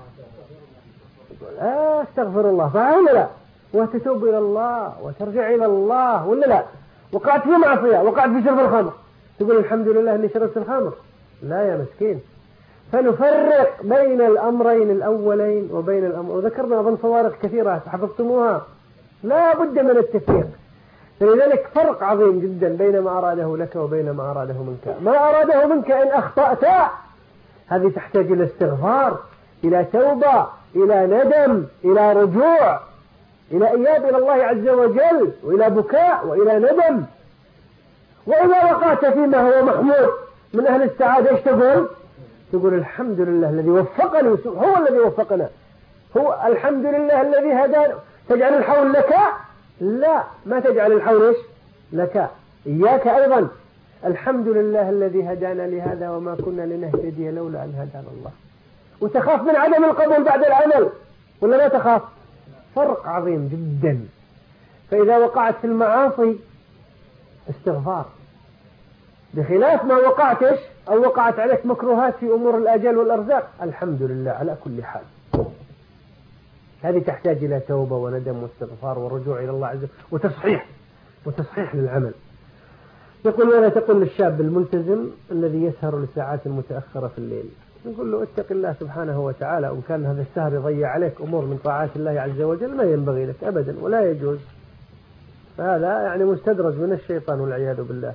استغفر الله. صحيح ولا لا؟ وتتوب إلى الله وترجع إلى الله ولا لا؟ وقعت في معصية، وقعت في شرب الخمر، تقول الحمد لله أني شربت الخمر؟ لا يا مسكين. فنفرق بين الأمرين الأولين وبين الأمر، وذكرنا أظن فوارق كثيرة حفظتموها، لا بد من التفريق. فلذلك فرق عظيم جدا بين ما أراده لك وبين ما أراده منك. ما أراده منك إن أخطأت هذه تحتاج إلى استغفار، إلى توبة، إلى ندم، إلى رجوع، إلى إياب إلى الله عز وجل، وإلى بكاء وإلى ندم. وإذا وقعت فيما هو محمود من أهل السعادة إيش تقول؟ تقول الحمد لله الذي وفقني، هو الذي وفقنا، هو الحمد لله الذي هدانا. تجعل الحول لك؟ لا، ما تجعل الحول إيش لك، إياك أيضا. الحمد لله الذي هدانا لهذا وما كنا لنهتدي لولا أن هدانا الله. وتخاف من عدم القبول بعد العمل ولا لا تخاف؟ فرق عظيم جدا. فإذا وقعت في المعاصي استغفار، بخلاف ما وقعت إيش أو وقعت عليك مكروهات في أمور الآجال والأرزاق، الحمد لله على كل حال. هذه تحتاج إلى توبة وندم واستغفار ورجوع إلى الله عز وجل وتصحيح للعمل. يقول: ولا تقل للشاب الملتزم الذي يسهر لساعات متأخرة في الليل، نقول له اتق الله سبحانه وتعالى، وإن كان هذا السهر يضيع عليك أمور من طاعات الله عز وجل ما ينبغي لك أبدا ولا يجوز. فهذا يعني مستدرج من الشيطان والعياذ بالله.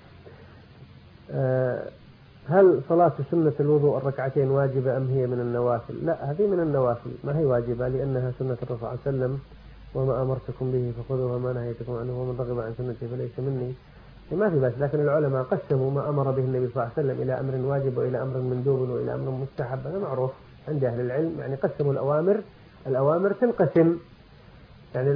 هل صلاة سنة الوضوء الركعتين واجبة أم هي من النوافل؟ لا، هذه من النوافل، ما هي واجبة، لأنها سنة الرسول صلى الله عليه وسلم: وما أمرتكم به فخذوه وما نهيتكم عنه ومن رغب عن سنتي فليس مني. ما في بس، لكن العلماء قسموا ما أمر به النبي صلى الله عليه وسلم إلى أمر واجب وإلى أمر مندوب وإلى أمر مستحب. هذا معروف عند أهل العلم، يعني قسموا الأوامر تنقسم، يعني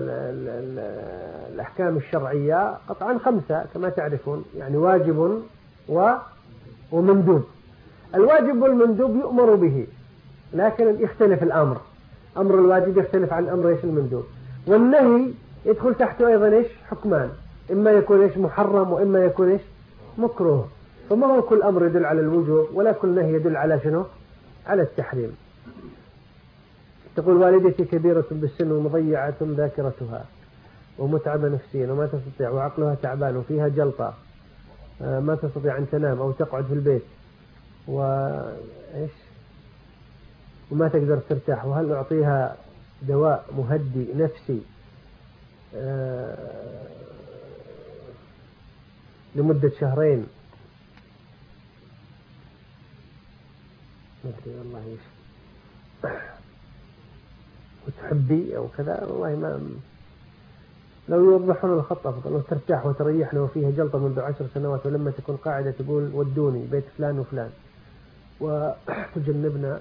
الأحكام الشرعية قطعا 5 كما تعرفون، يعني واجب ومندوب. الواجب والمندوب يؤمر به، لكن يختلف الأمر. أمر الواجب يختلف عن أمر إيش المندوب. والنهي يدخل تحته أيضا إيش حكمان، إما يكون إيش محرم وإما يكون إيش مكروه. فما هو كل أمر يدل على الوجوب ولا كل نهي يدل على شنو؟ على التحريم. تقول: والدتي كبيرة بالسن ومضيعة ذاكرتها ومتعبة نفسيا وما تستطيع وعقلها تعبان وفيها جلطة، ما تستطيع أن تنام أو تقعد في البيت وما تقدر ترتاح، وهل أعطيها دواء مهدي نفسي لمدة 2 شهرين؟ ما أدري والله إيش وتحبي أو كذا، والله ما لو يوضحون الخط أفضل، وترتاح وتريحنا وفيها جلطة منذ 10 سنوات، ولما تكون قاعدة تقول ودوني بيت فلان وفلان وتجنبنا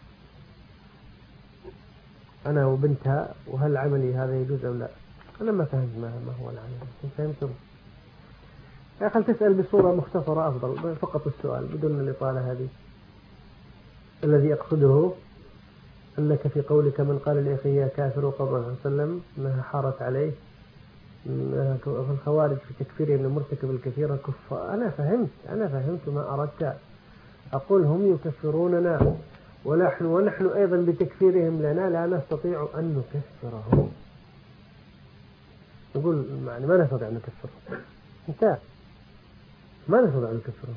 أنا وبنتها، وهل عملي هذا يجوز أو لا؟ أنا ما فهمت ما هو العمل. فهمتم؟ يا أخي تسأل بصورة مختصرة أفضل، فقط السؤال بدون الإطالة هذه. الذي أقصده أنك في قولك من قال لأخيه كافر وقال الله صلى الله عليه وسلم أنها حارت عليه الخوارج في تكفيرهم لمرتكب الكثير كفار. أنا فهمت ما أردت. أقول هم يكفروننا ونحن أيضا بتكفيرهم لنا لا نستطيع أن نكفرهم. نقول يعني ما نستطيع أن نكفرهم، انتهى، ما نستطيع أن نكفرهم.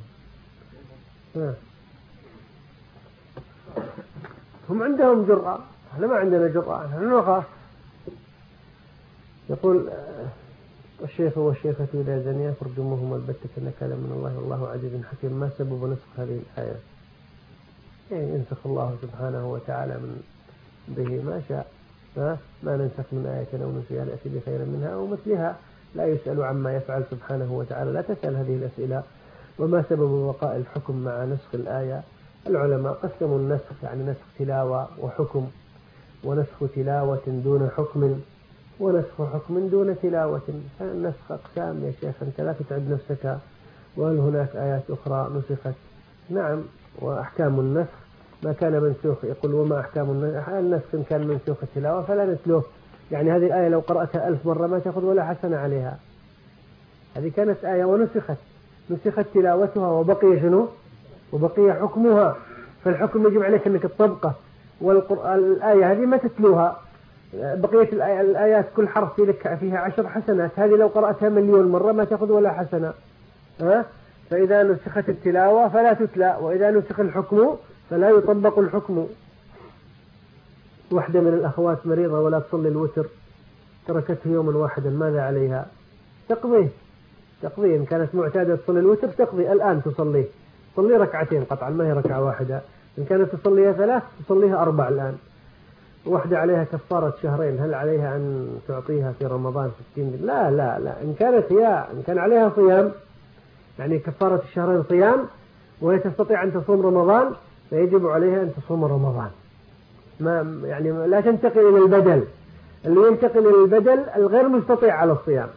هم عندهم جرأة، احنا ما عندنا جرأة، نحن نخاف. يقول الشيخ والشيخة إذا زنيا فارجموهما البتة نكالا من الله والله عزيز حكيم. ما سبب نسخ هذه الآية؟ يعني ينسخ الله سبحانه وتعالى من به ما شاء، ما ننسخ من آية أو نسيها نأتي بخير منها أو مثلها، لا يسأل عما يفعل سبحانه وتعالى. لا تسأل هذه الأسئلة. وما سبب بقاء الحكم مع نسخ الآية؟ العلماء قسموا النسخ، يعني نسخ تلاوة وحكم، ونسخ تلاوة دون حكم، ونسخ حكم دون تلاوة. فالنسخ أقسام يا شيخ، أنت لا تتعب نفسك. وهل هناك آيات أخرى نسخت؟ نعم. وأحكام النسخ ما كان منسوخ، يقول وما أحكام النسخ إن كان منسوخ التلاوة فلا نتلوه. يعني هذه الآية لو قرأتها 1000 مرة ما تأخذ ولا حسنة عليها. هذه كانت آية ونسخت، نسخت تلاوتها وبقي شنو؟ وبقي حكمها. فالحكم يجب عليك أنك تطبقه. والقرآن الآية هذه ما تتلوها، بقية الآيات كل حرف لك فيها 10 حسنات. هذه لو قرأتها 1,000,000 مرة ما تأخذ ولا حسنة. فإذا نسخت التلاوة فلا تتلى، وإذا نسخ الحكم فلا يطبق الحكم. واحدة من الأخوات مريضة ولا تصلي الوتر، تركته يوما واحدا، ماذا عليها؟ تقضيه. إن كانت معتادة تصلي الوتر تقضي الآن، تصلي ركعتين قطعا، ما هي ركعة واحدة. إن كانت تصليها 3 تصليها 4 الآن. واحدة عليها كفارة شهرين، هل عليها أن تعطيها في رمضان 60 دين؟ لا لا لا. إن كان عليها صيام، يعني كفارة الشهرين صيام، وهي تستطيع أن تصوم رمضان، فيجب عليها أن تصوم رمضان. ما يعني لا تنتقل إلى البدل. اللي ينتقل إلى البدل الغير مستطيع على الصيام.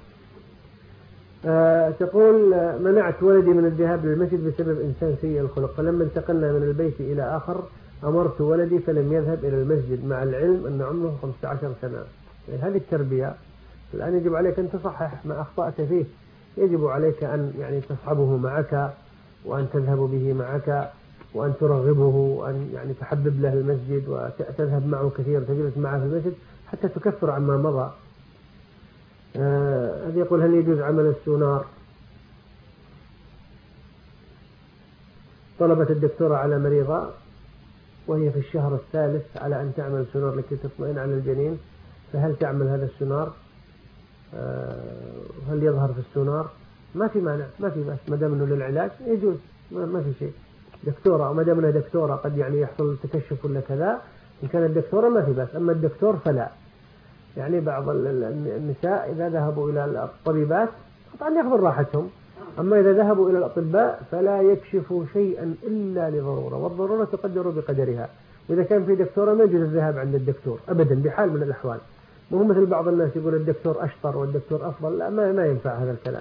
تقول منعت ولدي من الذهاب للمسجد بسبب إنسان سيء الخلق، فلما انتقلنا من البيت إلى آخر أمرت ولدي فلم يذهب إلى المسجد مع العلم أن عمره 15 سنة. يعني هذه التربية. الآن يجب عليك أن تصحح ما أخطأت فيه. يجب عليك أن يعني تصحبه معك، وأن تذهب به معك، وأن ترغبه، وأن يعني تحبب له المسجد، وتذهب معه كثيرا، تجلس معه في المسجد حتى تكفر عما مضى. هذا يقول هل يجوز عمل السونار؟ طلبت الدكتورة على مريضة وهي في الشهر الثالث على أن تعمل سونار لكي تطمئن على الجنين، فهل تعمل هذا السونار؟ هل يظهر في السونار؟ ما في مانع، ما في بس، ما دام انه للعلاج يجوز، ما في شيء. دكتورة، وما دام انها دكتورة قد يعني يحصل تكشف ولا كذا، إن كانت دكتورة ما في بس، أما الدكتور فلا. يعني بعض النساء إذا ذهبوا إلى الطبيبات طبعا ياخذون راحتهم، أما إذا ذهبوا إلى الأطباء فلا يكشفوا شيئا إلا لضرورة، والضرورة تقدر بقدرها. وإذا كان في دكتورة ما يجوز الذهاب عند الدكتور أبدا بحال من الأحوال. مو مثل بعض الناس يقول الدكتور أشطر والدكتور أفضل، لا، ما ينفع هذا الكلام.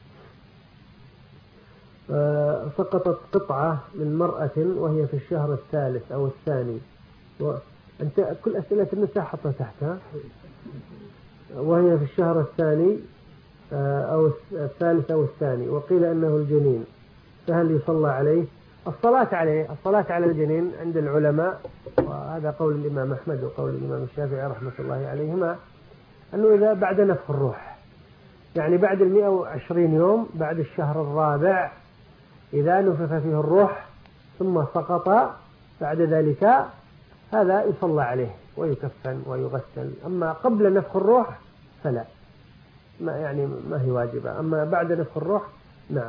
سقطت قطعة من مرأة وهي في الشهر الثالث أو الثاني، أنت كل أسئلة النساء حطها تحتها. وهي في الشهر الثاني أو الثالث أو الثاني، وقيل أنه الجنين، فهل يصلى عليه؟ الصلاة على الجنين عند العلماء، وهذا قول الإمام أحمد وقول الإمام الشافعي رحمة الله عليهما، أنه إذا بعد نفخ الروح، يعني بعد 120 يوم، بعد الشهر الرابع، إذا نفخ فيه الروح ثم سقط بعد ذلك، هذا يصلى عليه ويكفن ويغسل. أما قبل نفخ الروح فلا، ما هي واجبة. أما بعد نفخ الروح نعم.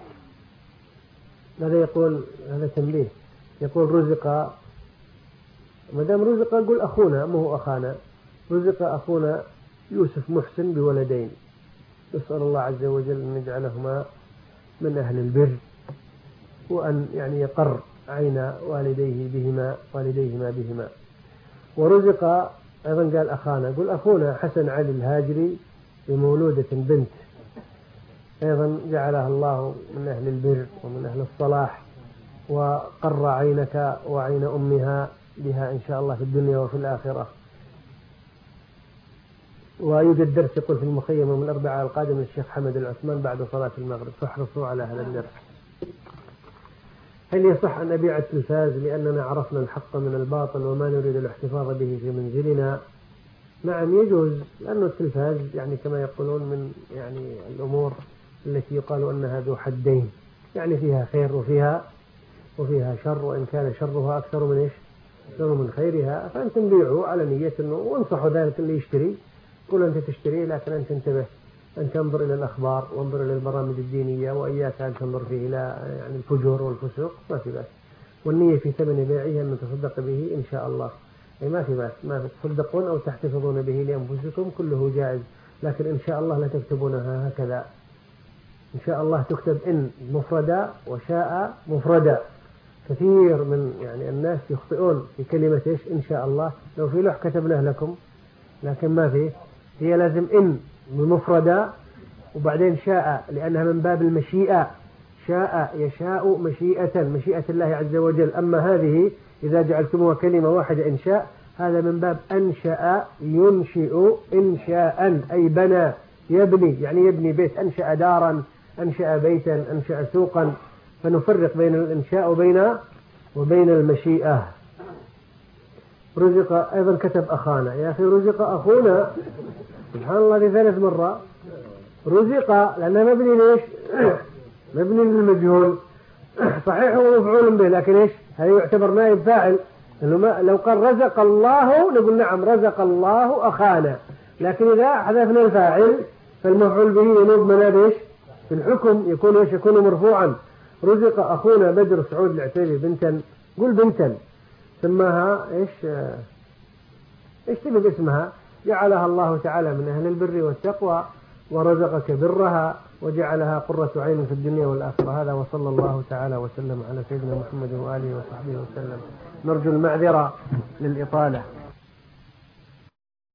هذا يقول، هذا تنبيه، يقول رزق، ما دام رزق قل أخونا، ما هو أخانا، رزق أخونا يوسف محسن بولدين، يسأل الله عز وجل أن يجعلهما من أهل البر، وأن يعني يقر عين والديهما بهما. ورزق أيضا قال أخانا، قل أخونا حسن علي الهاجري بمولودة بنت، أيضا جعلها الله من أهل البر ومن أهل الصلاح، وقر عينك وعين أمها بها إن شاء الله في الدنيا وفي الآخرة. ويوجد درس يقول في المخيم من الأربعاء القادم للشيخ حمد العثمان بعد صلاة المغرب، فاحرصوا على هذا الدرس. هل يصح أن أبيع التلفاز لأننا عرفنا الحق من الباطل وما نريد الاحتفاظ به في منزلنا؟ نعم يجوز، لأن التلفاز يعني كما يقولون من يعني الأمور التي يقال أنها ذو حدين، يعني فيها خير وفيها شر، وإن كان شرها أكثر من خيرها. فأنتم بيعوا على نية، وانصحوا ذلك اللي يشتري قل أنت تشتريه، لكن أنت انتبه أن تنظر إلى الأخبار وانظر إلى البرامج الدينية، وإياك أن تنظر فيه إلى يعني الفجور والفسوق، ما في بأس. والنية في ثمن بيعه أن تصدق به إن شاء الله، أي ما في بأس، ما تصدقون أو تحتفظون به لأنفسكم كله جائز، لكن إن شاء الله لا تكتبونها هكذا. إن شاء الله تكتب إن مفردا وشاء مفردا. كثير من يعني الناس يخطئون في كلمة إيش إن شاء الله، لو في لوح كتبناه لكم لكن ما فيه، هي لازم إن مفردا وبعدين شاء، لأنها من باب المشيئة، شاء يشاء مشيئة الله عز وجل. أما هذه إذا جعلتموها كلمة واحدة إنشاء، هذا من باب أنشأ ينشئ إنشاء، أي بنى يبني، يعني يبني بيت، أنشأ دارا، أنشأ بيتا، أنشأ سوقا. فنفرق بين الإنشاء وبين المشيئة. رزق أيضا كتب أخانا، يا أخي رزق أخونا سبحان الله لثالث مرة، رزق لأنه مبني ليش؟ مبني للمجهول، صحيح هو مفعول به، لكن إيش هذا يعتبر نائب فاعل. لو قال رزق الله نقول نعم رزق الله أخانا، لكن إذا حذفنا الفاعل فالمفعول به ينوب مناب إيش في الحكم، يكون إيش يكون مرفوعا. رزق أخونا بدر سعود العتيبي بنتا، قل بنتا، سماها إيش تبي اسمها؟ جعلها الله تعالى من أهل البر والتقوى ورزقك برها وجعلها قرة عين في الدنيا والآخرة. هذا وصلى الله تعالى وسلم على سيدنا محمد وآله وصحبه وسلم. نرجو المعذرة للإطالة.